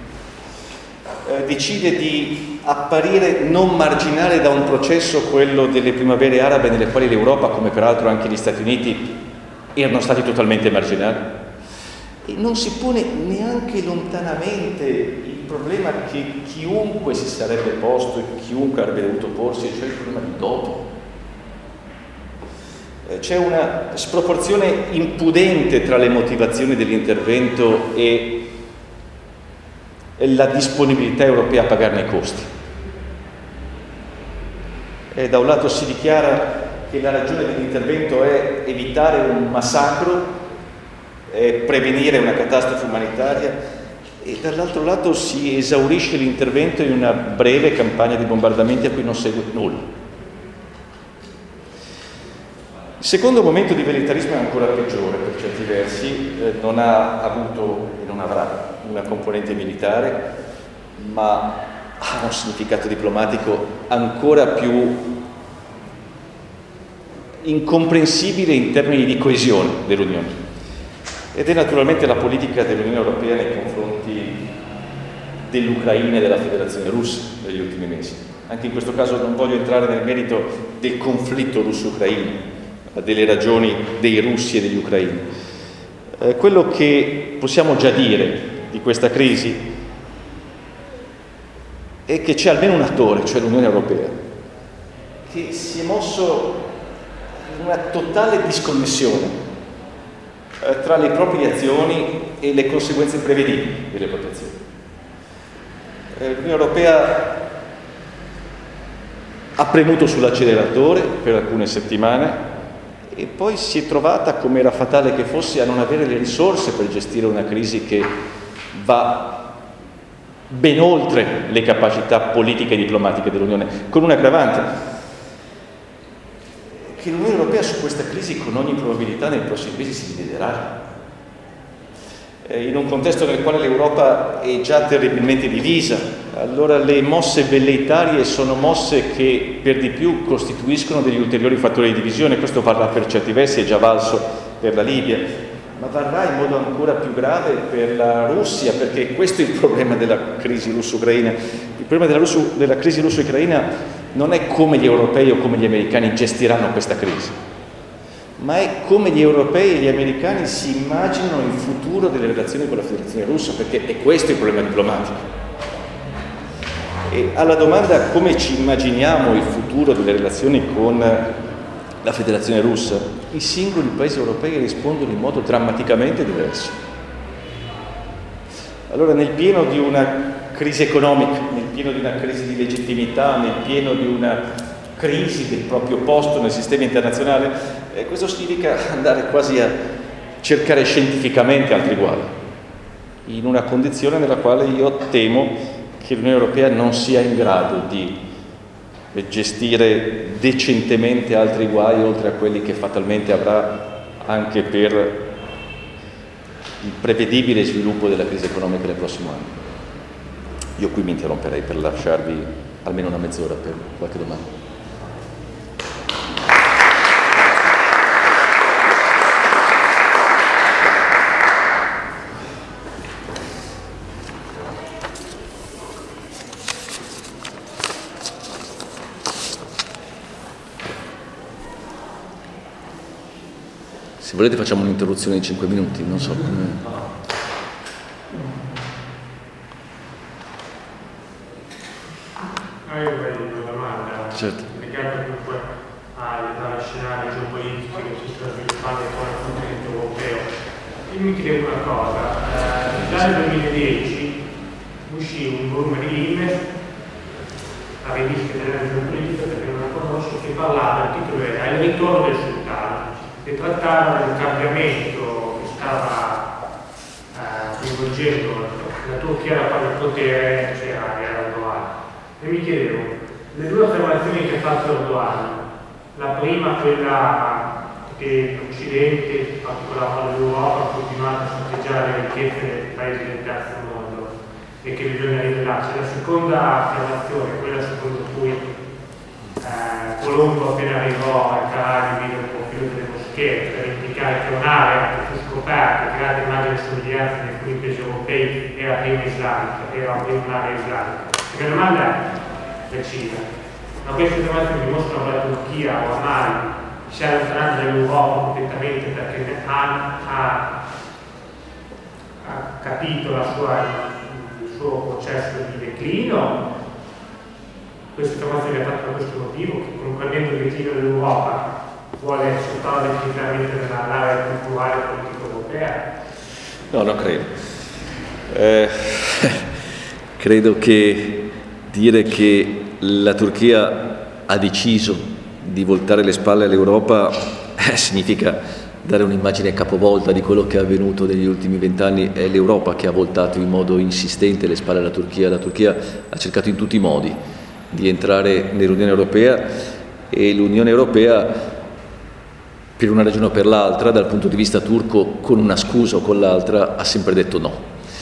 decide di apparire non marginale da un processo, quello delle primavere arabe, nelle quali l'Europa, come peraltro anche gli Stati Uniti, erano stati totalmente marginali. E non si pone neanche lontanamente il problema che chiunque si sarebbe posto e chiunque avrebbe dovuto porsi, cioè il problema di dopo. C'è una sproporzione impudente tra le motivazioni dell'intervento e la disponibilità europea a pagarne i costi. Da un lato si dichiara che la ragione dell'intervento è evitare un massacro, prevenire una catastrofe umanitaria, e dall'altro lato si esaurisce l'intervento in una breve campagna di bombardamenti a cui non segue nulla. Il secondo momento di velleitarismo è ancora peggiore per certi versi, non ha avuto e non avrà una componente militare, ma ha un significato diplomatico ancora più incomprensibile in termini di coesione dell'Unione. Ed è naturalmente la politica dell'Unione Europea nei confronti dell'Ucraina e della Federazione Russa negli ultimi mesi. Anche in questo caso non voglio entrare nel merito del conflitto russo-ucraino, delle ragioni dei russi e degli ucraini. Quello che possiamo già dire di questa crisi è che c'è almeno un attore, cioè l'Unione Europea, che si è mosso in una totale disconnessione tra le proprie azioni e le conseguenze prevedibili delle proprie azioni. L'Unione Europea ha premuto sull'acceleratore per alcune settimane e poi si è trovata, come era fatale che fosse, a non avere le risorse per gestire una crisi che va ben oltre le capacità politiche e diplomatiche dell'Unione, con un aggravante, che l'Unione Europea su questa crisi con ogni probabilità nei prossimi mesi si dividerà. in un contesto nel quale l'Europa è già terribilmente divisa. Allora le mosse velleitarie sono mosse che per di più costituiscono degli ulteriori fattori di divisione. Questo varrà per certi versi, è già valso per la Libia, ma varrà in modo ancora più grave per la Russia, perché questo è il problema della crisi russo-ucraina. Il problema della crisi russo-ucraina non è come gli europei o come gli americani gestiranno questa crisi, ma è come gli europei e gli americani si immaginano il futuro delle relazioni con la Federazione Russa, perché è questo il problema diplomatico. E alla domanda come ci immaginiamo il futuro delle relazioni con la Federazione Russa, i singoli paesi europei rispondono in modo drammaticamente diverso. Allora, nel pieno di una crisi economica, nel pieno di una crisi di legittimità, nel pieno di una crisi del proprio posto nel sistema internazionale, questo significa andare quasi a cercare scientificamente altri uguali, in una condizione nella quale io temo che l'Unione Europea non sia in grado di gestire decentemente altri guai oltre a quelli che fatalmente avrà anche per il prevedibile sviluppo della crisi economica del prossimo anno. Io qui mi interromperei per lasciarvi almeno una mezz'ora per qualche domanda. Se volete facciamo un'interruzione di 5 minuti, non so come... Io avrei una domanda, certo, legata comunque agli scenari geopolitici che si stanno sviluppando con il continente europeo. Io mi chiedevo una cosa, già nel 2010 uscì un volume di Limes, la rivista della geopolitica, perché non la conosco, che parlava, il titolo era Il ritorno del sultano, che trattava di un cambiamento che stava coinvolgendo la Turchia da quale il potere c'era Erdogan. E mi chiedevo, le due affermazioni che ha fatto Erdogan, la prima quella che l'Occidente, in particolar modo l'Europa, ha continuato a saccheggiare le ricchezze dei paesi del terzo mondo e che bisogna rivelarsi. La seconda affermazione, quella secondo cui Colombo appena arrivò al Caraibi vide un profilo delle moschee per indicare che un'area che fu scoperta, creata immagini e somiglianze in alcuni paesi europei, era prima islamica, era prima un'area islamica. La domanda è precisa, ma queste affermazioni dimostrano che la Turchia ormai si è allontanata dall'Europa completamente perché ha capito il suo processo di declino. Questa affermazione è fatta per questo motivo, che comprendendo il declino dell'Europa vuole sottrarre definitivamente nell'area culturale e politica europea? No, non credo. Credo che dire che la Turchia ha deciso di voltare le spalle all'Europa significa dare un'immagine capovolta di quello che è avvenuto negli ultimi 20 anni. È l'Europa che ha voltato in modo insistente le spalle alla Turchia. La Turchia ha cercato in tutti i modi di entrare nell'Unione Europea e l'Unione Europea, per una ragione o per l'altra, dal punto di vista turco, con una scusa o con l'altra, ha sempre detto no.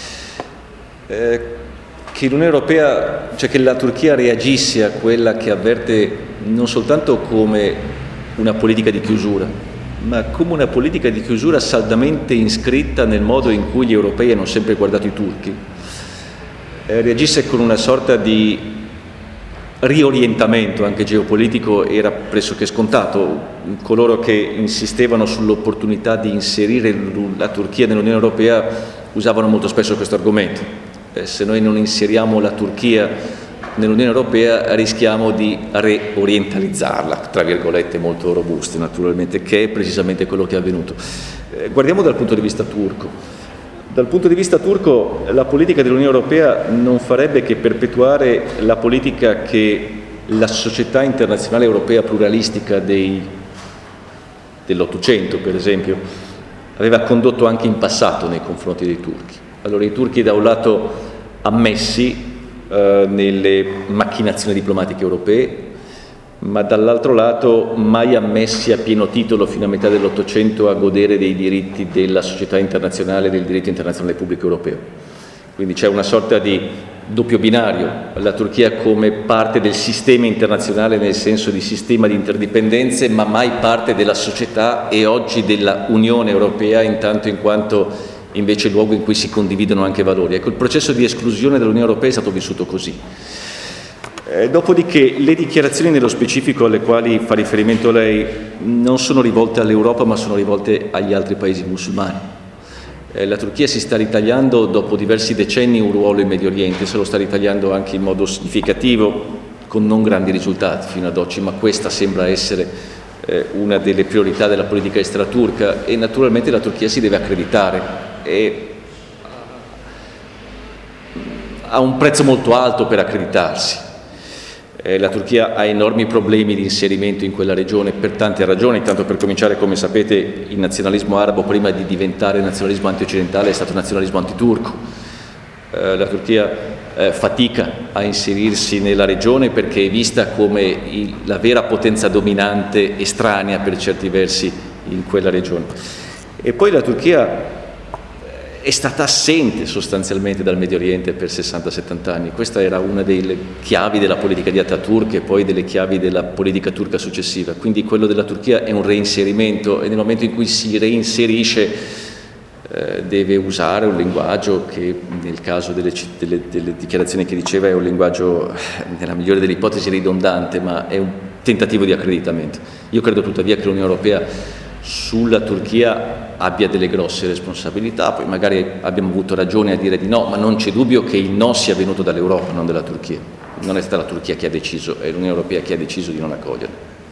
Che l'Unione Europea, cioè che la Turchia reagisse a quella che avverte non soltanto come una politica di chiusura, ma come una politica di chiusura saldamente iscritta nel modo in cui gli europei hanno sempre guardato i turchi, reagisse con una sorta di riorientamento anche geopolitico era pressoché scontato. Coloro che insistevano sull'opportunità di inserire la Turchia nell'Unione Europea usavano molto spesso questo argomento. Se noi non inseriamo la Turchia nell'Unione Europea rischiamo di reorientalizzarla, tra virgolette molto robuste naturalmente, che è precisamente quello che è avvenuto. Guardiamo dal punto di vista turco. Dal punto di vista turco la politica dell'Unione Europea non farebbe che perpetuare la politica che la società internazionale europea pluralistica dell'Ottocento, per esempio, aveva condotto anche in passato nei confronti dei turchi. Allora i turchi da un lato ammessi nelle macchinazioni diplomatiche europee, ma dall'altro lato mai ammessi a pieno titolo fino a metà dell'Ottocento a godere dei diritti della società internazionale e del diritto internazionale pubblico europeo. Quindi c'è una sorta di doppio binario, la Turchia come parte del sistema internazionale nel senso di sistema di interdipendenze, ma mai parte della società e oggi della Unione Europea, in tanto in quanto invece luogo in cui si condividono anche valori. Ecco, il processo di esclusione dall'Unione Europea è stato vissuto così. Dopodiché le dichiarazioni nello specifico alle quali fa riferimento lei non sono rivolte all'Europa, ma sono rivolte agli altri paesi musulmani. La Turchia si sta ritagliando dopo diversi decenni un ruolo in Medio Oriente, se lo sta ritagliando anche in modo significativo, con non grandi risultati fino ad oggi, ma questa sembra essere una delle priorità della politica estera turca, e naturalmente la Turchia si deve accreditare e ha un prezzo molto alto per accreditarsi. La Turchia ha enormi problemi di inserimento in quella regione per tante ragioni, tanto per cominciare, come sapete, il nazionalismo arabo prima di diventare nazionalismo anti-occidentale è stato nazionalismo antiturco. La Turchia fatica a inserirsi nella regione perché è vista come la vera potenza dominante estranea per certi versi in quella regione. E poi la Turchia è stata assente sostanzialmente dal Medio Oriente per 60-70 anni. Questa era una delle chiavi della politica di Ataturk e poi delle chiavi della politica turca successiva. Quindi quello della Turchia è un reinserimento, e nel momento in cui si reinserisce deve usare un linguaggio che nel caso delle dichiarazioni che diceva è un linguaggio nella migliore delle ipotesi ridondante, ma è un tentativo di accreditamento. Io credo tuttavia che l'Unione Europea sulla Turchia abbia delle grosse responsabilità, poi magari abbiamo avuto ragione a dire di no, ma non c'è dubbio che il no sia venuto dall'Europa, non dalla Turchia. Non è stata la Turchia che ha deciso, è l'Unione Europea che ha deciso di non accogliere.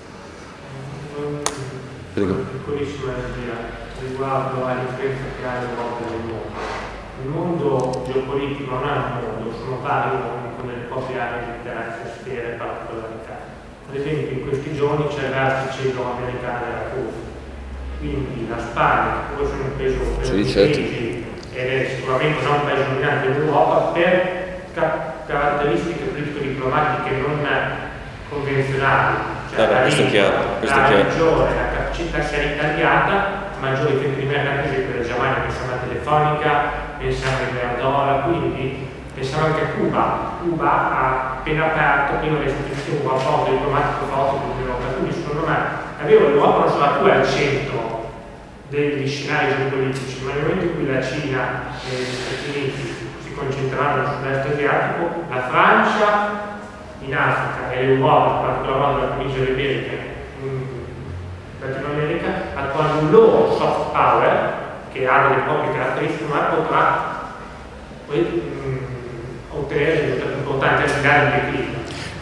Prego. Piccolissima idea riguardo alla differenza che ha l'Europa e il mondo. Il mondo geopolitico non è un mondo, sono vari mondi con delle proprie aree di interesse, sfere e particolarità. Ad esempio in questi giorni c'è il vertice americano della Russia. Quindi la Spagna, che poi sono un paese europeo, ed è sicuramente non un paese dominante dell'Europa, per caratteristiche politico-diplomatiche non convenzionali, cioè la regione, la capacità sia ritagliata, maggiori effetti di mercato, per esempio la Germania, pensiamo alla Telefonica, pensiamo all'Iberdrola, quindi pensiamo anche a Cuba. Cuba ha appena aperto, prima dell'istituzione, un rapporto diplomatico forte con l'Europa, quindi secondo me l'Europa non sarà più al centro degli scenari geopolitici, ma nel momento in cui la Cina e gli Stati Uniti si concentreranno sul sud-est asiatico, la Francia in Africa e l'Europa, in particolar modo la penisola iberica in Latino America, attuando un loro soft power che ha delle proprie caratteristiche, ma potrà ottenere risultati importanti al di là del declino.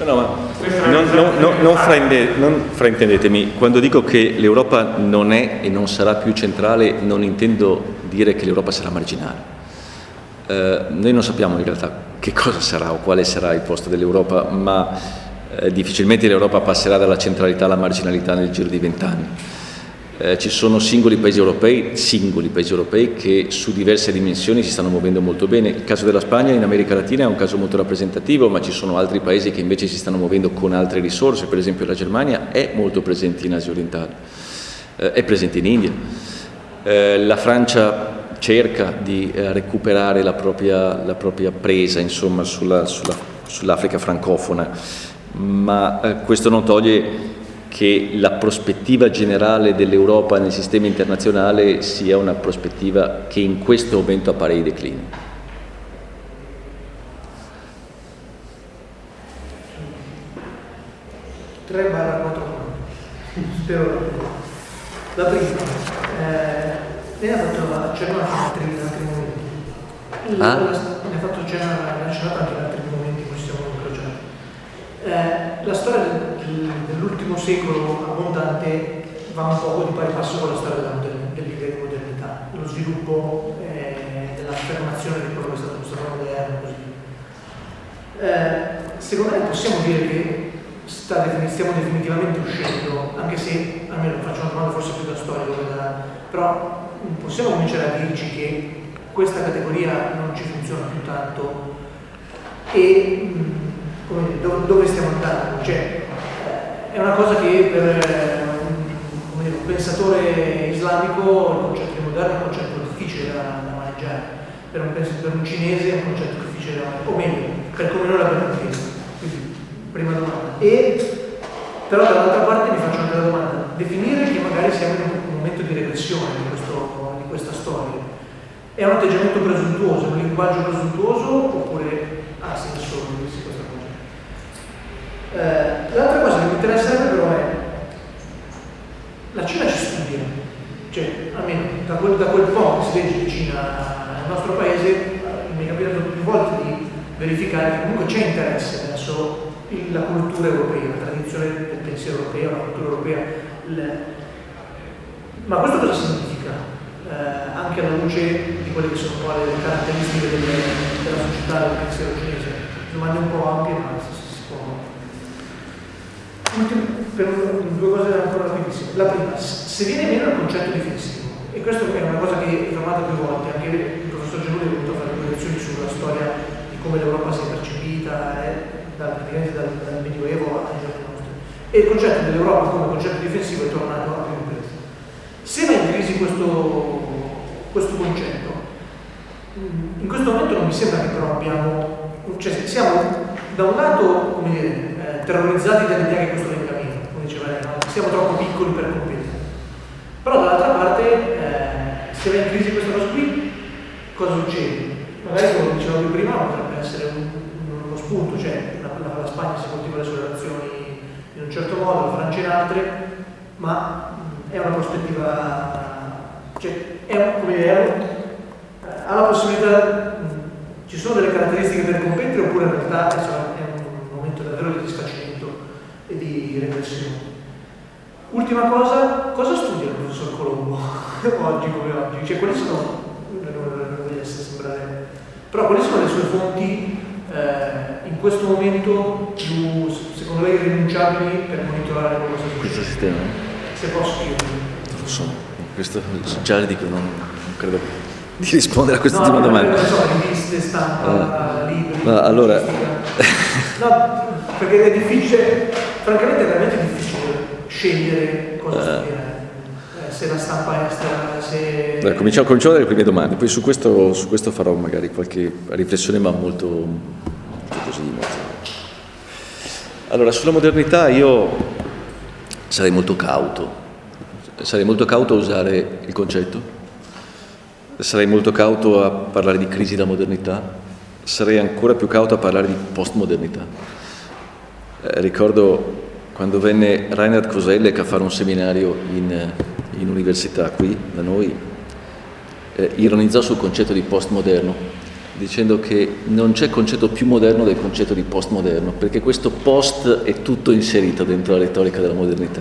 Non fraintendetemi, quando dico che l'Europa non è e non sarà più centrale, non intendo dire che l'Europa sarà marginale. Noi non sappiamo in realtà che cosa sarà o quale sarà il posto dell'Europa, ma difficilmente l'Europa passerà dalla centralità alla marginalità nel giro di 20 anni. Ci sono singoli paesi europei che su diverse dimensioni si stanno muovendo molto bene. Il caso della Spagna in America Latina è un caso molto rappresentativo, ma ci sono altri paesi che invece si stanno muovendo con altre risorse. Per esempio la Germania è molto presente in Asia orientale, è presente in India. La Francia cerca di recuperare la propria presa, insomma, sull'Africa francofona, ma questo non toglie che la prospettiva generale dell'Europa nel sistema internazionale sia una prospettiva che in questo momento appare in declino. 3/4 spero. La prima, lei ha fatto accenno anche in altri momenti. Ne ha fatto accennato anche in altri momenti in cui stiamo incrociando. La storia dell'ultimo secolo abbondante va un po' di pari passo con la storia dell'idea di modernità, lo sviluppo dell'affermazione di quello che è stato questo moderno, così. Secondo me possiamo dire che stiamo definitivamente uscendo, anche se almeno faccio una domanda forse più da storico, però possiamo cominciare a dirci che questa categoria non ci funziona più tanto e dove stiamo andando? Cioè, è una cosa che per un pensatore islamico il concetto di moderno è un concetto difficile da maneggiare, per un cinese è un concetto difficile da maneggiare, o meglio, per come noi l'abbiamo inteso. Quindi, prima domanda. Però dall'altra parte mi faccio anche la domanda, definire che magari siamo in un momento di regressione di questa storia, è un atteggiamento presuntuoso, un linguaggio presuntuoso, oppure ha senso dirsi questa cosa? L'altra cosa che mi interesserebbe però è, la Cina ci studia, cioè almeno da quel po' che si legge di Cina nel nostro paese, mi è capitato più volte di verificare che comunque c'è interesse verso la cultura europea, la tradizione del pensiero europeo, la cultura europea. Ma questo cosa significa? Anche alla luce di quelle che sono poi le caratteristiche della società del pensiero cinese. Domande un po' ampie, ma si può. Per due cose ancora rapidissime. La prima, se viene meno il concetto difensivo, e questa è una cosa che è fermata più volte, anche il professor Geludi è venuto a fare due lezioni sulla storia di come l'Europa si è percepita, praticamente dal Medioevo ai giorni nostri. E il concetto dell'Europa come concetto difensivo è tornato a più riprese. Se va in crisi questo concetto, in questo momento non mi sembra che però siamo da un lato, come dire, terrorizzati dall'idea che questo venga meno, come diceva lei, no? Siamo troppo piccoli per competere. Però dall'altra parte, se va in crisi questa cosa qui, cosa succede? Magari come dicevamo prima potrebbe essere uno spunto, cioè la Spagna si coltiva le sue relazioni in un certo modo, la Francia in altre, ma è una prospettiva, cioè ha la possibilità, ci sono delle caratteristiche per competere oppure in realtà è un momento davvero di disfacimento e di regressione. Ultima cosa studia il professor Colombo oggi come oggi? Cioè quali sono, non voglio essere sembrare, però quali sono le sue fonti in questo momento più, secondo lei, irrinunciabili per monitorare questo sistema? Se posso dire. Non lo so, questo già le dico, non credo di rispondere a questa ultima domanda. Non so, riviste, stampa, libri. Allora. No, perché è difficile, francamente è veramente difficile scegliere cosa studiare. Se la stampa estera, se... Cominciamo dalle prime domande, poi su questo farò magari qualche riflessione, ma molto così. Allora, sulla modernità io sarei molto cauto a usare il concetto, sarei molto cauto a parlare di crisi della modernità, sarei ancora più cauto a parlare di postmodernità. Ricordo quando venne Reinhard Koselleck a fare un seminario in università qui da noi, ironizzò sul concetto di postmoderno, dicendo che non c'è concetto più moderno del concetto di postmoderno, perché questo post è tutto inserito dentro la retorica della modernità.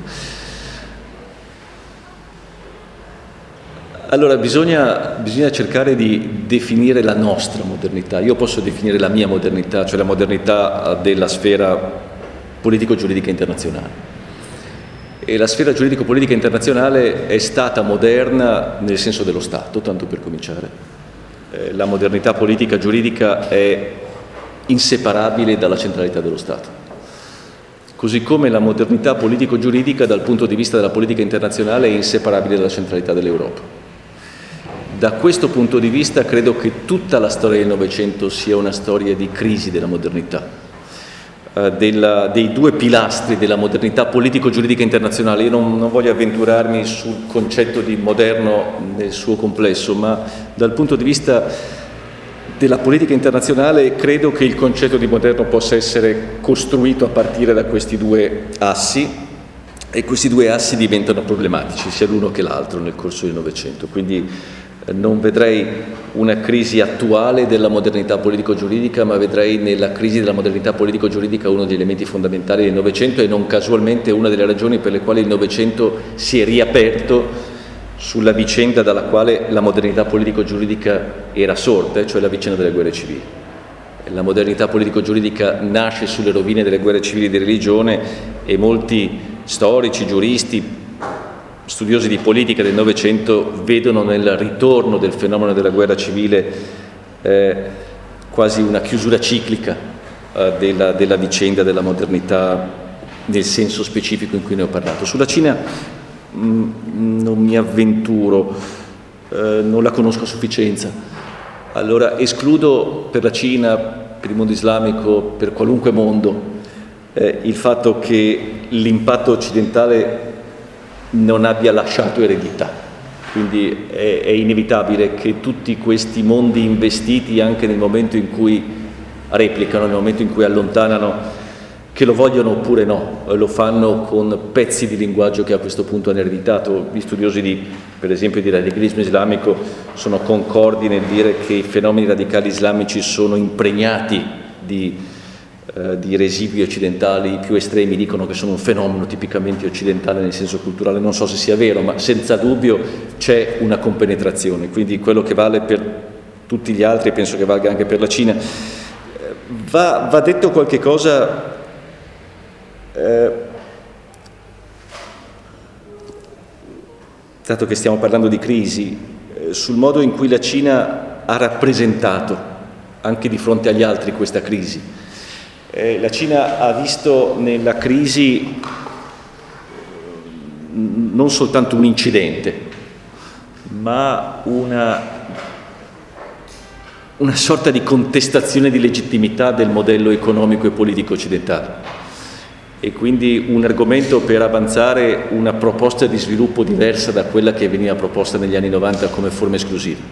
Allora bisogna cercare di definire la nostra modernità. Io posso definire la mia modernità, cioè la modernità della sfera politico-giuridica internazionale. E la sfera giuridico-politica internazionale è stata moderna nel senso dello Stato, tanto per cominciare. La modernità politica giuridica è inseparabile dalla centralità dello Stato. Così come la modernità politico-giuridica dal punto di vista della politica internazionale è inseparabile dalla centralità dell'Europa. Da questo punto di vista credo che tutta la storia del Novecento sia una storia di crisi della modernità. Dei due pilastri della modernità politico-giuridica internazionale. Io non voglio avventurarmi sul concetto di moderno nel suo complesso, ma dal punto di vista della politica internazionale credo che il concetto di moderno possa essere costruito a partire da questi due assi, e questi due assi diventano problematici sia l'uno che l'altro nel corso del Novecento. Quindi non vedrei una crisi attuale della modernità politico-giuridica, ma vedrei nella crisi della modernità politico-giuridica uno degli elementi fondamentali del Novecento, e non casualmente una delle ragioni per le quali il Novecento si è riaperto sulla vicenda dalla quale la modernità politico-giuridica era sorta, cioè la vicenda delle guerre civili. La modernità politico-giuridica nasce sulle rovine delle guerre civili di religione, e molti storici, giuristi, studiosi di politica del Novecento vedono nel ritorno del fenomeno della guerra civile quasi una chiusura ciclica della vicenda della modernità nel senso specifico in cui ne ho parlato. Sulla Cina non mi avventuro, non la conosco a sufficienza. Allora escludo per la Cina, per il mondo islamico, per qualunque mondo, il fatto che l'impatto occidentale non abbia lasciato eredità. Quindi è inevitabile che tutti questi mondi investiti, anche nel momento in cui replicano, nel momento in cui allontanano, che lo vogliono oppure no, lo fanno con pezzi di linguaggio che a questo punto hanno ereditato. Gli studiosi per esempio di radicalismo islamico sono concordi nel dire che i fenomeni radicali islamici sono impregnati di residui occidentali più estremi, dicono che sono un fenomeno tipicamente occidentale nel senso culturale. Non so se sia vero, ma senza dubbio c'è una compenetrazione, quindi quello che vale per tutti gli altri penso che valga anche per la Cina. Va detto qualche cosa dato che stiamo parlando di crisi, sul modo in cui la Cina ha rappresentato anche di fronte agli altri questa crisi. La Cina ha visto nella crisi non soltanto un incidente, ma una sorta di contestazione di legittimità del modello economico e politico occidentale, e quindi un argomento per avanzare una proposta di sviluppo diversa da quella che veniva proposta negli anni 90 come forma esclusiva.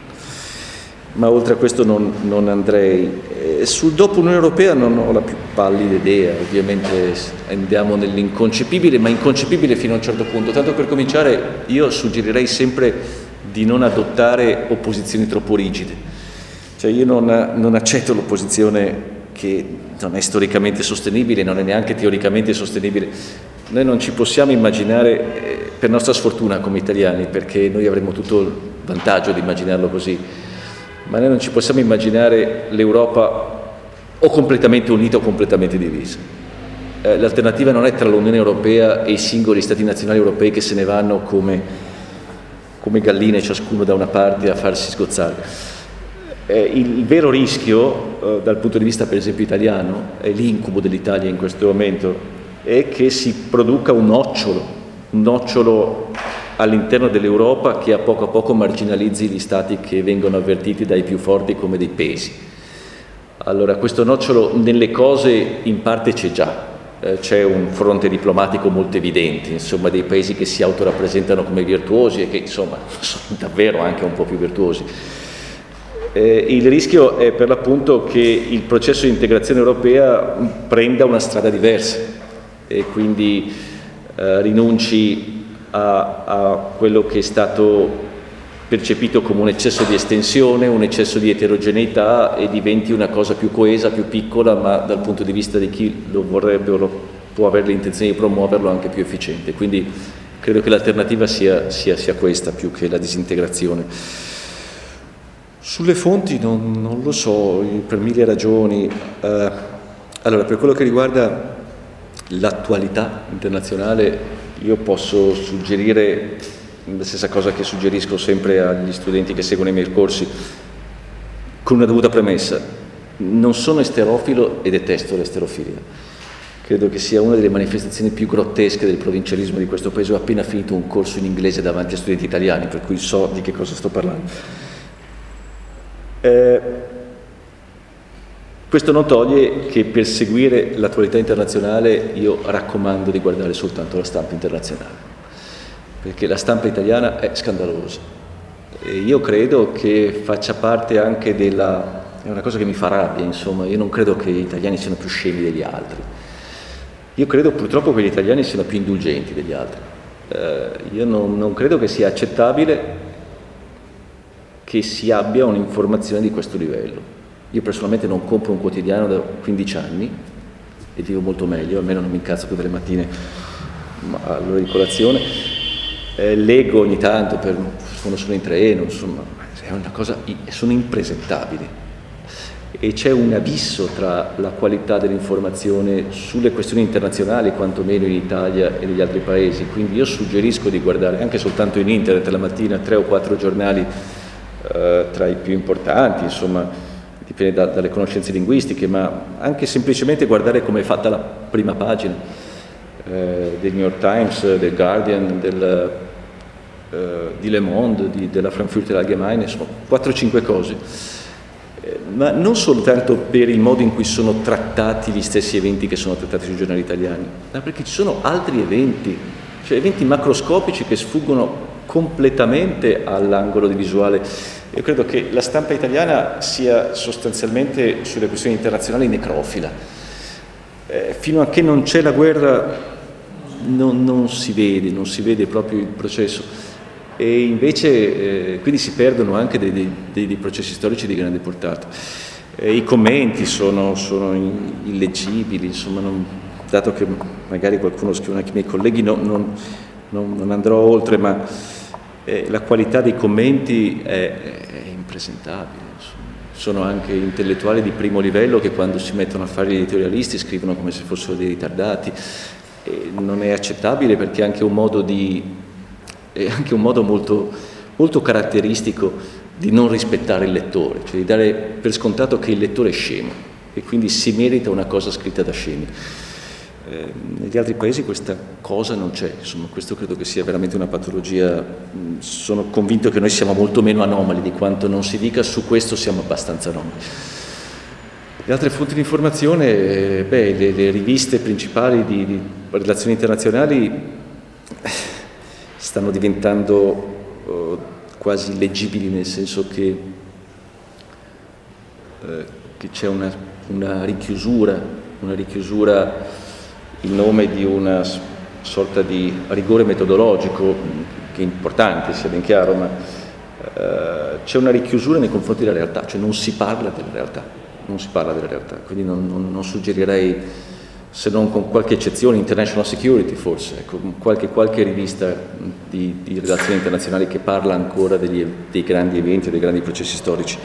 Ma oltre a questo non andrei. Sul dopo Unione Europea non ho la più pallida idea, ovviamente andiamo nell'inconcepibile, ma inconcepibile fino a un certo punto. Tanto per cominciare, io suggerirei sempre di non adottare opposizioni troppo rigide. Cioè io non accetto l'opposizione che non è storicamente sostenibile, non è neanche teoricamente sostenibile. Noi non ci possiamo immaginare, per nostra sfortuna come italiani, perché noi avremmo tutto il vantaggio di immaginarlo così, ma noi non ci possiamo immaginare l'Europa o completamente unita o completamente divisa. L'alternativa non è tra l'Unione Europea e i singoli Stati nazionali europei che se ne vanno come galline, ciascuno da una parte, a farsi sgozzare. Il vero rischio, dal punto di vista per esempio italiano, è l'incubo dell'Italia in questo momento, è che si produca un nocciolo all'interno dell'Europa che a poco marginalizzi gli stati che vengono avvertiti dai più forti come dei pesi. Allora questo nocciolo nelle cose in parte c'è già, c'è un fronte diplomatico molto evidente, insomma dei paesi che si autorappresentano come virtuosi e che insomma sono davvero anche un po' più virtuosi. Il rischio è per l'appunto che il processo di integrazione europea prenda una strada diversa e quindi rinunci a quello che è stato percepito come un eccesso di estensione, un eccesso di eterogeneità e diventi una cosa più coesa, più piccola, ma dal punto di vista di chi lo vorrebbe o può avere l'intenzione di promuoverlo anche più efficiente. Quindi credo che l'alternativa sia questa più che la disintegrazione. Sulle fonti non lo so, per mille ragioni. Allora, per quello che riguarda l'attualità internazionale, io posso suggerire la stessa cosa che suggerisco sempre agli studenti che seguono i miei corsi, con una dovuta premessa. Non sono esterofilo e detesto l'esterofilia. Credo che sia una delle manifestazioni più grottesche del provincialismo di questo paese. Ho appena finito un corso in inglese davanti a studenti italiani, per cui so di che cosa sto parlando. Questo non toglie che per seguire l'attualità internazionale io raccomando di guardare soltanto la stampa internazionale, perché la stampa italiana è scandalosa e io credo che faccia parte anche è una cosa che mi fa rabbia, insomma. Io non credo che gli italiani siano più scemi degli altri, io credo purtroppo che gli italiani siano più indulgenti degli altri. Io non credo che sia accettabile che si abbia un'informazione di questo livello. Io personalmente non compro un quotidiano da 15 anni e vivo molto meglio, almeno non mi incazzo tutte le mattine all'ora di colazione. Leggo ogni tanto quando sono in treno, insomma, è una cosa, sono impresentabili. E c'è un abisso tra la qualità dell'informazione sulle questioni internazionali, quantomeno in Italia e negli altri paesi. Quindi io suggerisco di guardare anche soltanto in internet la mattina 3 o 4 giornali tra i più importanti, insomma, dipende dalle conoscenze linguistiche, ma anche semplicemente guardare come è fatta la prima pagina. del New York Times, del Guardian, di Le Monde, della Frankfurter Allgemeine, insomma 4-5 cose, ma non soltanto per il modo in cui sono trattati gli stessi eventi che sono trattati sui giornali italiani, ma perché ci sono altri eventi, cioè eventi macroscopici che sfuggono completamente all'angolo di visuale. Io credo che la stampa italiana sia sostanzialmente sulle questioni internazionali necrofila. Fino a che non c'è la guerra non si vede proprio il processo, e invece quindi si perdono anche dei processi storici di grande portata. I commenti sono illeggibili, insomma, dato che magari qualcuno scrive, anche i miei colleghi, non andrò oltre, ma la qualità dei commenti è impresentabile. Sono anche intellettuali di primo livello che quando si mettono a fare gli editorialisti scrivono come se fossero dei ritardati. Non è accettabile, perché è anche un modo molto, molto caratteristico di non rispettare il lettore, cioè di dare per scontato che il lettore è scemo e quindi si merita una cosa scritta da scemi. Negli altri paesi questa cosa non c'è, insomma, questo credo che sia veramente una patologia. Sono convinto che noi siamo molto meno anomali di quanto non si dica, su questo siamo abbastanza anomali. Le altre fonti di informazione, le riviste principali di relazioni internazionali stanno diventando quasi illeggibili, nel senso che c'è una richiusura in nome di una sorta di rigore metodologico che è importante, sia ben chiaro, ma c'è una richiusura nei confronti della realtà, cioè non si parla della realtà, quindi non suggerirei, se non con qualche eccezione, International Security forse, ecco, qualche rivista di relazioni internazionali che parla ancora dei grandi eventi, dei grandi processi storici.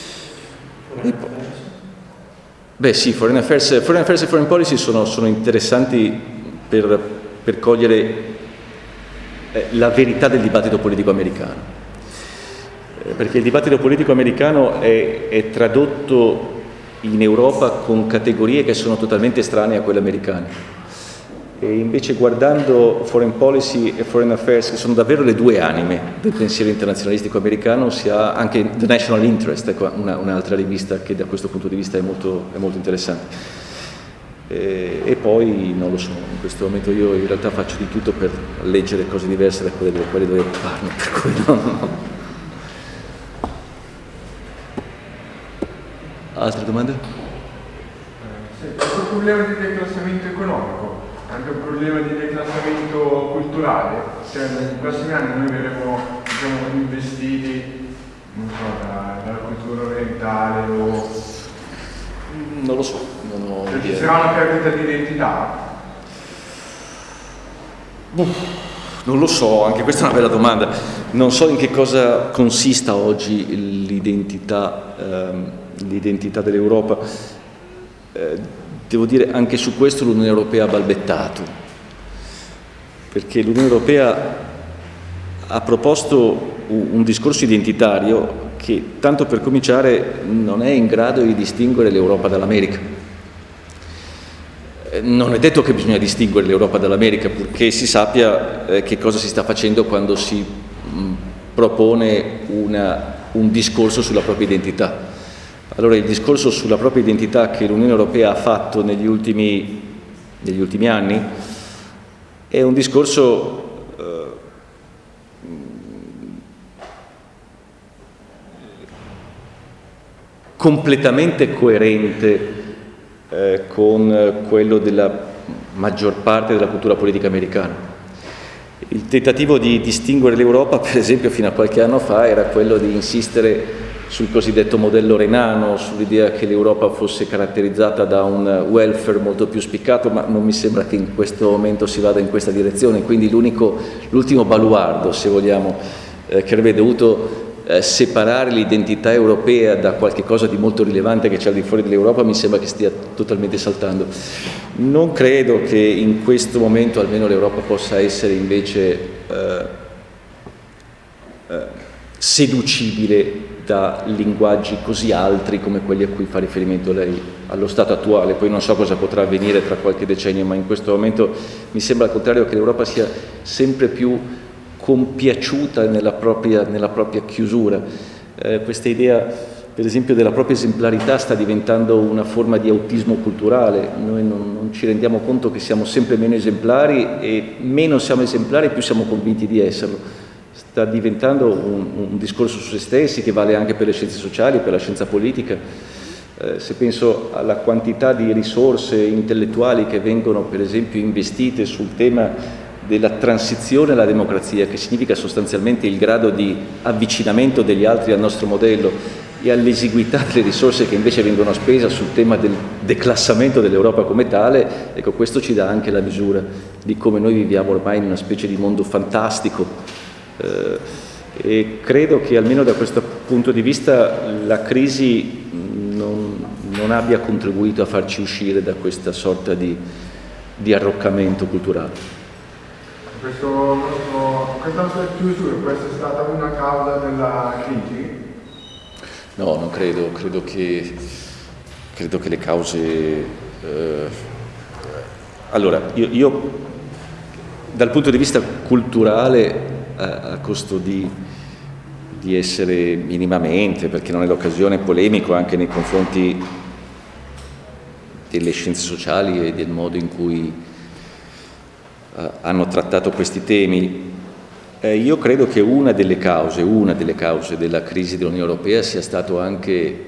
Sì, Foreign Affairs e Foreign Policy sono interessanti per cogliere la verità del dibattito politico americano, perché il dibattito politico americano è tradotto in Europa con categorie che sono totalmente estranee a quelle americane, e invece guardando Foreign Policy e Foreign Affairs, che sono davvero le due anime del pensiero internazionalistico americano, si ha anche The National Interest, ecco, un'altra rivista che da questo punto di vista è molto interessante. E poi non lo so, in questo momento io in realtà faccio di tutto per leggere cose diverse da quelle delle quali dovevo occuparmi, per cui no. Altre domande? Questo problema di declassamento economico è anche un problema di declassamento culturale, cioè nei prossimi anni noi verremo, diciamo, investiti, non so, dalla cultura orientale o... Non lo so, non ho idea. Ci sarà una perdita di identità? Non lo so, anche questa è una bella domanda. Non so in che cosa consista oggi l'identità dell'Europa. Devo dire, anche su questo l'Unione Europea ha balbettato, perché l'Unione Europea ha proposto un discorso identitario che, tanto per cominciare, non è in grado di distinguere l'Europa dall'America. Non è detto che bisogna distinguere l'Europa dall'America, purché si sappia che cosa si sta facendo quando si propone un discorso sulla propria identità. Allora, il discorso sulla propria identità che l'Unione Europea ha fatto negli ultimi anni è un discorso completamente coerente con quello della maggior parte della cultura politica americana. Il tentativo di distinguere l'Europa, per esempio, fino a qualche anno fa era quello di insistere sul cosiddetto modello renano, sull'idea che l'Europa fosse caratterizzata da un welfare molto più spiccato, ma non mi sembra che in questo momento si vada in questa direzione, quindi l'ultimo baluardo, se vogliamo, che avrebbe dovuto separare l'identità europea da qualche cosa di molto rilevante che c'è al di fuori dell'Europa, mi sembra che stia totalmente saltando. Non credo che in questo momento almeno l'Europa possa essere invece seducibile da linguaggi così altri come quelli a cui fa riferimento lei allo stato attuale. Poi non so cosa potrà avvenire tra qualche decennio, ma in questo momento mi sembra al contrario che l'Europa sia sempre più compiaciuta nella propria chiusura. Questa idea, per esempio, della propria esemplarità sta diventando una forma di autismo culturale. Noi non ci rendiamo conto che siamo sempre meno esemplari, e meno siamo esemplari più siamo convinti di esserlo. Sta diventando un discorso su se stessi che vale anche per le scienze sociali, per la scienza politica. Se penso alla quantità di risorse intellettuali che vengono, per esempio, investite sul tema della transizione alla democrazia, che significa sostanzialmente il grado di avvicinamento degli altri al nostro modello, e all'esiguità delle risorse che invece vengono spese sul tema del declassamento dell'Europa come tale, ecco, questo ci dà anche la misura di come noi viviamo ormai in una specie di mondo fantastico. E credo che almeno da questo punto di vista la crisi non abbia contribuito a farci uscire da questa sorta di arroccamento culturale. Questa nostra chiusura può essere stata una causa della crisi? No, non credo. Credo che le cause... Allora, io dal punto di vista culturale, a costo di essere minimamente, perché non è l'occasione, polemico anche nei confronti delle scienze sociali e del modo in cui hanno trattato questi temi, io credo che una delle cause della crisi dell'Unione Europea sia stato anche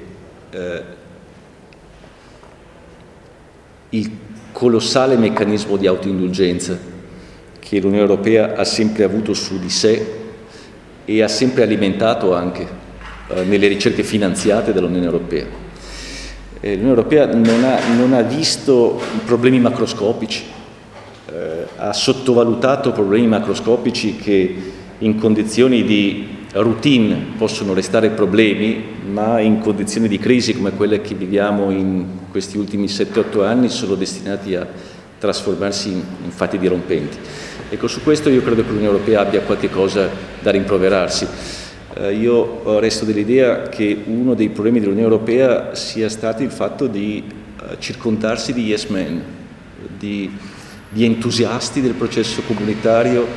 il colossale meccanismo di autoindulgenza che l'Unione Europea ha sempre avuto su di sé e ha sempre alimentato anche nelle ricerche finanziate dall'Unione Europea. L'Unione Europea non ha visto problemi macroscopici, ha sottovalutato problemi macroscopici che in condizioni di routine possono restare problemi, ma in condizioni di crisi come quelle che viviamo in questi ultimi 7-8 anni sono destinati a trasformarsi in fatti dirompenti. Ecco, su questo io credo che l'Unione Europea abbia qualche cosa da rimproverarsi. Io resto dell'idea che uno dei problemi dell'Unione Europea sia stato il fatto di circondarsi di yes men, di entusiasti del processo comunitario,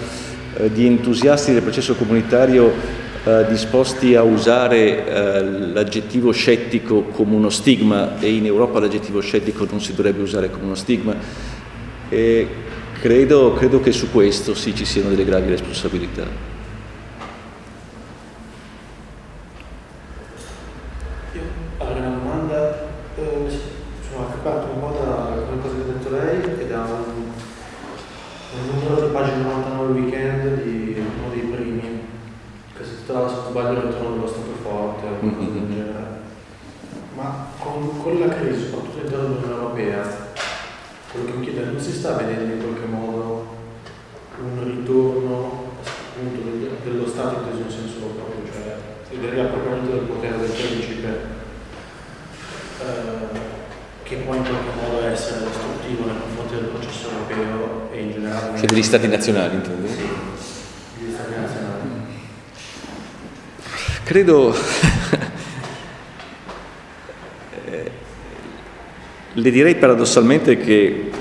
disposti a usare l'aggettivo scettico come uno stigma, e in Europa l'aggettivo scettico non si dovrebbe usare come uno stigma. E credo che su questo sì ci siano delle gravi responsabilità. Io avrei una domanda, sono accapato un po' da alcune cose che ha detto lei e da un numero di pagina 99 weekend di uno dei primi, che si titolava, se non sbaglio, il ritorno dello Stato forte o qualcosa del genere. Ma con la crisi, soprattutto all'interno dell'Unione Europea, quello che mi chiedo è: non si sta vedendo in qualche modo un ritorno appunto dello Stato inteso in senso proprio, cioè del riappropriamento del potere del principe, che può in qualche modo essere distruttivo nei confronti del processo europeo e in generale? Cioè degli Stati nazionali, intendo? Sì, degli Stati nazionali. Credo... Le direi paradossalmente che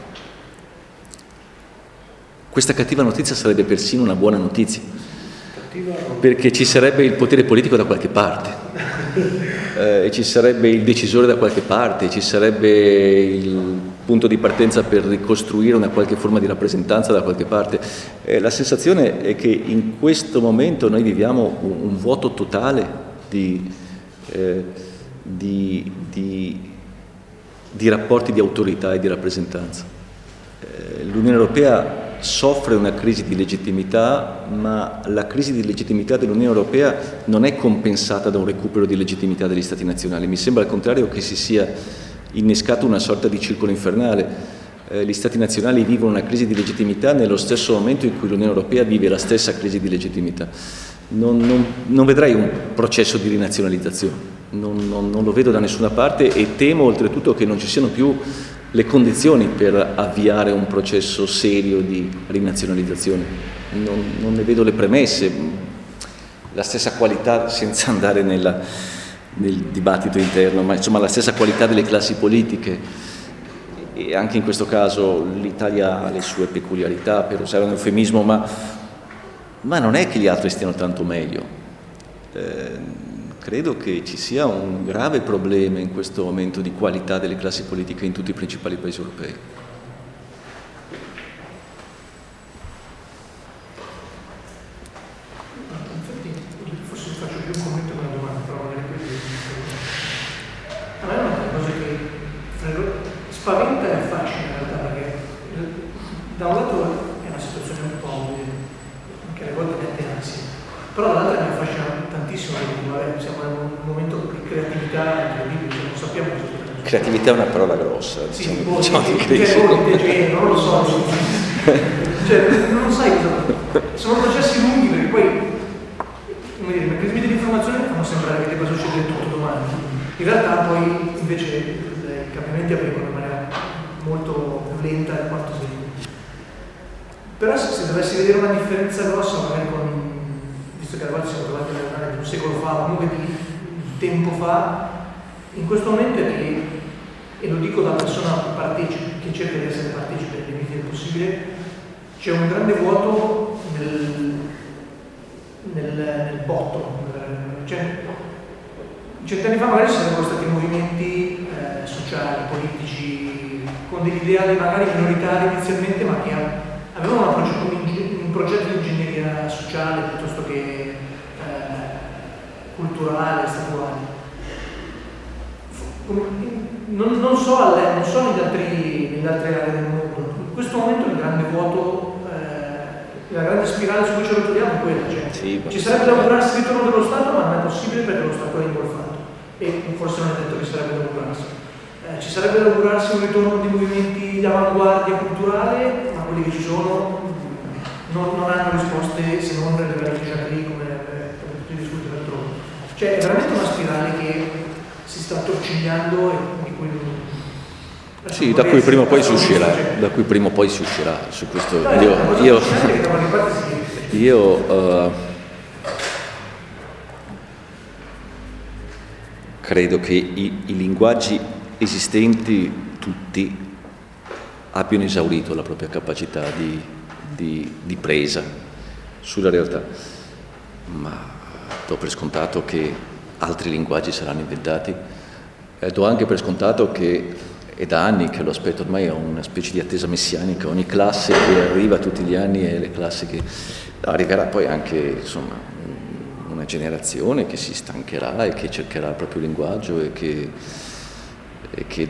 questa cattiva notizia sarebbe persino una buona notizia, perché ci sarebbe il potere politico da qualche parte, e ci sarebbe il decisore da qualche parte, ci sarebbe il punto di partenza per ricostruire una qualche forma di rappresentanza da qualche parte. La sensazione è che in questo momento noi viviamo un vuoto totale di rapporti di autorità e di rappresentanza. L'Unione Europea soffre una crisi di legittimità, ma la crisi di legittimità dell'Unione Europea non è compensata da un recupero di legittimità degli Stati nazionali. Mi sembra al contrario che si sia innescato una sorta di circolo infernale. Gli Stati nazionali vivono una crisi di legittimità nello stesso momento in cui l'Unione Europea vive la stessa crisi di legittimità. Non vedrei un processo di rinazionalizzazione. Non lo vedo da nessuna parte, e temo oltretutto che non ci siano più le condizioni per avviare un processo serio di rinazionalizzazione. Non ne vedo le premesse. la stessa qualità, senza andare nel dibattito interno, ma insomma la stessa qualità delle classi politiche. E anche in questo caso l'Italia ha le sue peculiarità, per usare un eufemismo, ma non è che gli altri stiano tanto meglio. Credo che ci sia un grave problema in questo momento di qualità delle classi politiche in tutti i principali paesi europei. Infatti, forse faccio più un commento che una domanda, però magari poi a me è una cosa che spaventa e affascina in realtà, perché da un lato è una situazione un po' che alle volte mette ansia, però dall'altra mi affascina tantissimo, perché vabbè, siamo in un momento di creatività incredibile, non sappiamo cosa succede. Creatività è una parola grossa, Sì, diciamo di crisi. non lo so, cioè non sai cosa. Sono processi lunghi, perché poi, come dire, i meccanismi dell'informazione fanno sembrare che debba succedere tutto domani. In realtà poi invece i cambiamenti avvengono in maniera molto più lenta di quanto si. Però se dovessi vedere una differenza grossa, magari visto che a volte siamo trovati di un secolo fa, o comunque di tempo fa, in questo momento è che, e lo dico da persona partecipe, che cerca di essere partecipe nei limiti del possibile, c'è un grande vuoto nel botto. Cioè, cent'anni fa magari ci sarebbero stati movimenti sociali, politici, con degli ideali magari minoritari inizialmente, ma che avevano un progetto di ingegneria sociale piuttosto che culturale, statuale. Non so nelle altre aree del mondo. In questo momento il grande vuoto, la grande spirale su cui ci rotoliamo è quella. Cioè, Sì, ci sarebbe da augurarsi il ritorno dello Stato, ma non è possibile perché lo Stato è ingolfato. E forse non è detto che sarebbe da augurarsi. Ci sarebbe da augurarsi un ritorno di movimenti di avanguardia culturale, ma quelli che ci sono non hanno risposte se non nelle vecchie Jacqueline, come tutti discuti altrove. Cioè è veramente una spirale che si sta attorcigliando e di cui sì, da cui prima o poi si uscirà, su questo. Io credo che i linguaggi esistenti tutti abbiano esaurito la propria capacità di presa sulla realtà, ma do per scontato che altri linguaggi saranno inventati, do anche per scontato che è da anni che lo aspetto, ormai è una specie di attesa messianica, ogni classe che arriva tutti gli anni è le classi che arriverà poi anche insomma una generazione che si stancherà e che cercherà il proprio linguaggio e che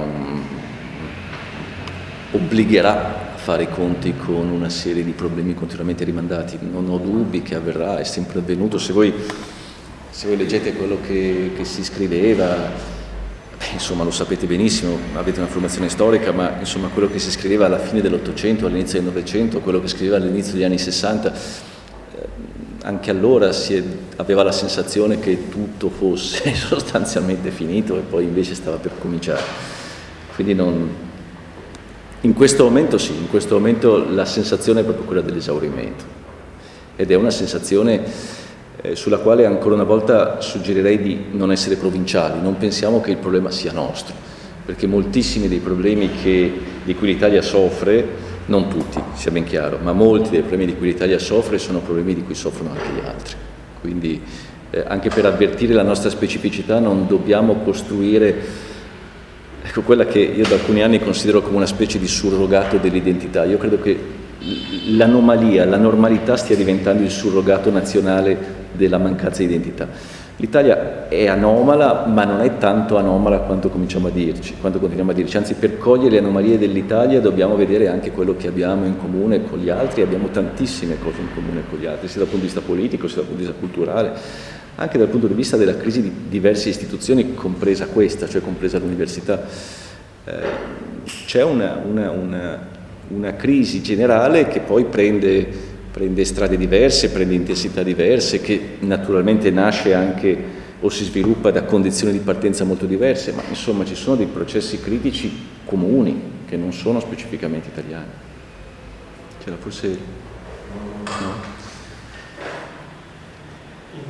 obbligherà a fare i conti con una serie di problemi continuamente rimandati. Non ho dubbi che avverrà, è sempre avvenuto. Se voi leggete quello che si scriveva, insomma lo sapete benissimo, avete una formazione storica, ma insomma quello che si scriveva alla fine dell'Ottocento, all'inizio del Novecento, quello che scriveva all'inizio degli anni 60, anche allora aveva la sensazione che tutto fosse sostanzialmente finito e poi invece stava per cominciare. Quindi in questo momento la sensazione è proprio quella dell'esaurimento, ed è una sensazione sulla quale ancora una volta suggerirei di non essere provinciali. Non pensiamo che il problema sia nostro, perché moltissimi dei problemi di cui l'Italia soffre, non tutti, sia ben chiaro, ma molti dei problemi di cui l'Italia soffre sono problemi di cui soffrono anche gli altri. Quindi anche per avvertire la nostra specificità non dobbiamo costruire quella che io da alcuni anni considero come una specie di surrogato dell'identità. Io credo che l'anomalia, la normalità stia diventando il surrogato nazionale della mancanza di identità. L'Italia è anomala, ma non è tanto anomala quanto continuiamo a dirci. Anzi, per cogliere le anomalie dell'Italia dobbiamo vedere anche quello che abbiamo in comune con gli altri. Abbiamo tantissime cose in comune con gli altri, sia dal punto di vista politico, sia dal punto di vista culturale, anche dal punto di vista della crisi di diverse istituzioni, compresa questa, cioè compresa l'università. C'è una crisi generale che poi prende strade diverse, prende intensità diverse, che naturalmente nasce anche o si sviluppa da condizioni di partenza molto diverse, ma insomma ci sono dei processi critici comuni che non sono specificamente italiani. C'era forse... no?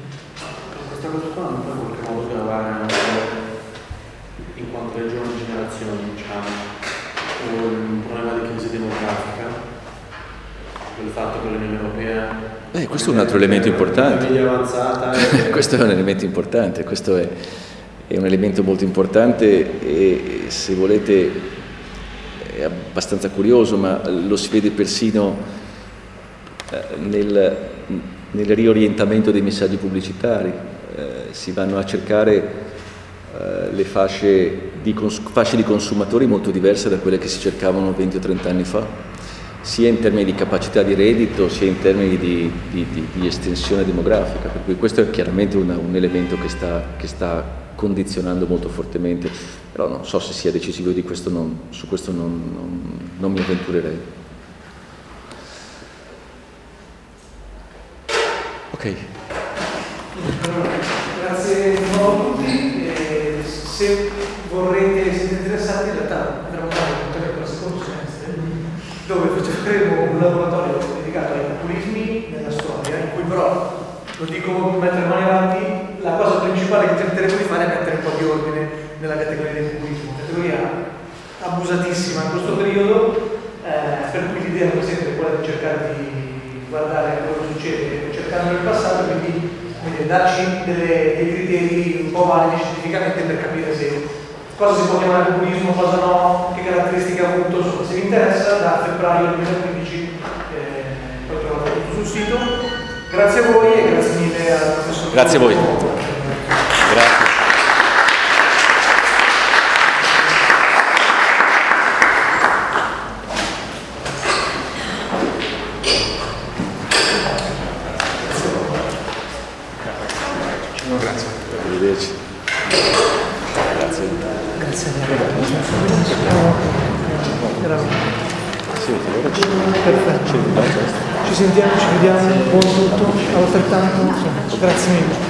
cosa qua non può in qualche modo gravare anche in quanto alle giovani generazioni, diciamo, un problema di crisi demografica, il fatto che l'Unione Europea... questo è un altro elemento importante. Famiglia avanzata... Questo è un elemento importante, questo è un elemento molto importante e se volete è abbastanza curioso, ma lo si vede persino nel riorientamento dei messaggi pubblicitari. Si vanno a cercare le fasce di consumatori molto diverse da quelle che si cercavano 20 o 30 anni fa, sia in termini di capacità di reddito, sia in termini di estensione demografica, per cui questo è chiaramente un elemento che sta condizionando molto fortemente, però non so se sia decisivo, su questo non mi avventurerei. Ok. Grazie di nuovo a tutti. Se siete interessati, in realtà andremo a fare per il secondo semestre, dove faremo un laboratorio dedicato ai populismi nella storia, in cui però, lo dico per mettere le mani avanti, la cosa principale che tenteremo di fare è mettere un po' di ordine nella categoria del populismo, categoria abusatissima in questo periodo, per cui l'idea è sempre quella di cercare di guardare quello che succede cercando nel passato, quindi darci dei criteri un po' validi scientificamente per capire se cosa si può chiamare populismo, cosa no, che caratteristiche ha avuto. Insomma, se vi interessa, da febbraio 2015 poi trovate tutto sul sito. Grazie a voi e grazie mille al professor. Grazie a voi. Grazie. Arrivederci. Grazie. Grazie a perfetto. Ci sentiamo, ci vediamo, buon tutto, altrettanto. Grazie mille.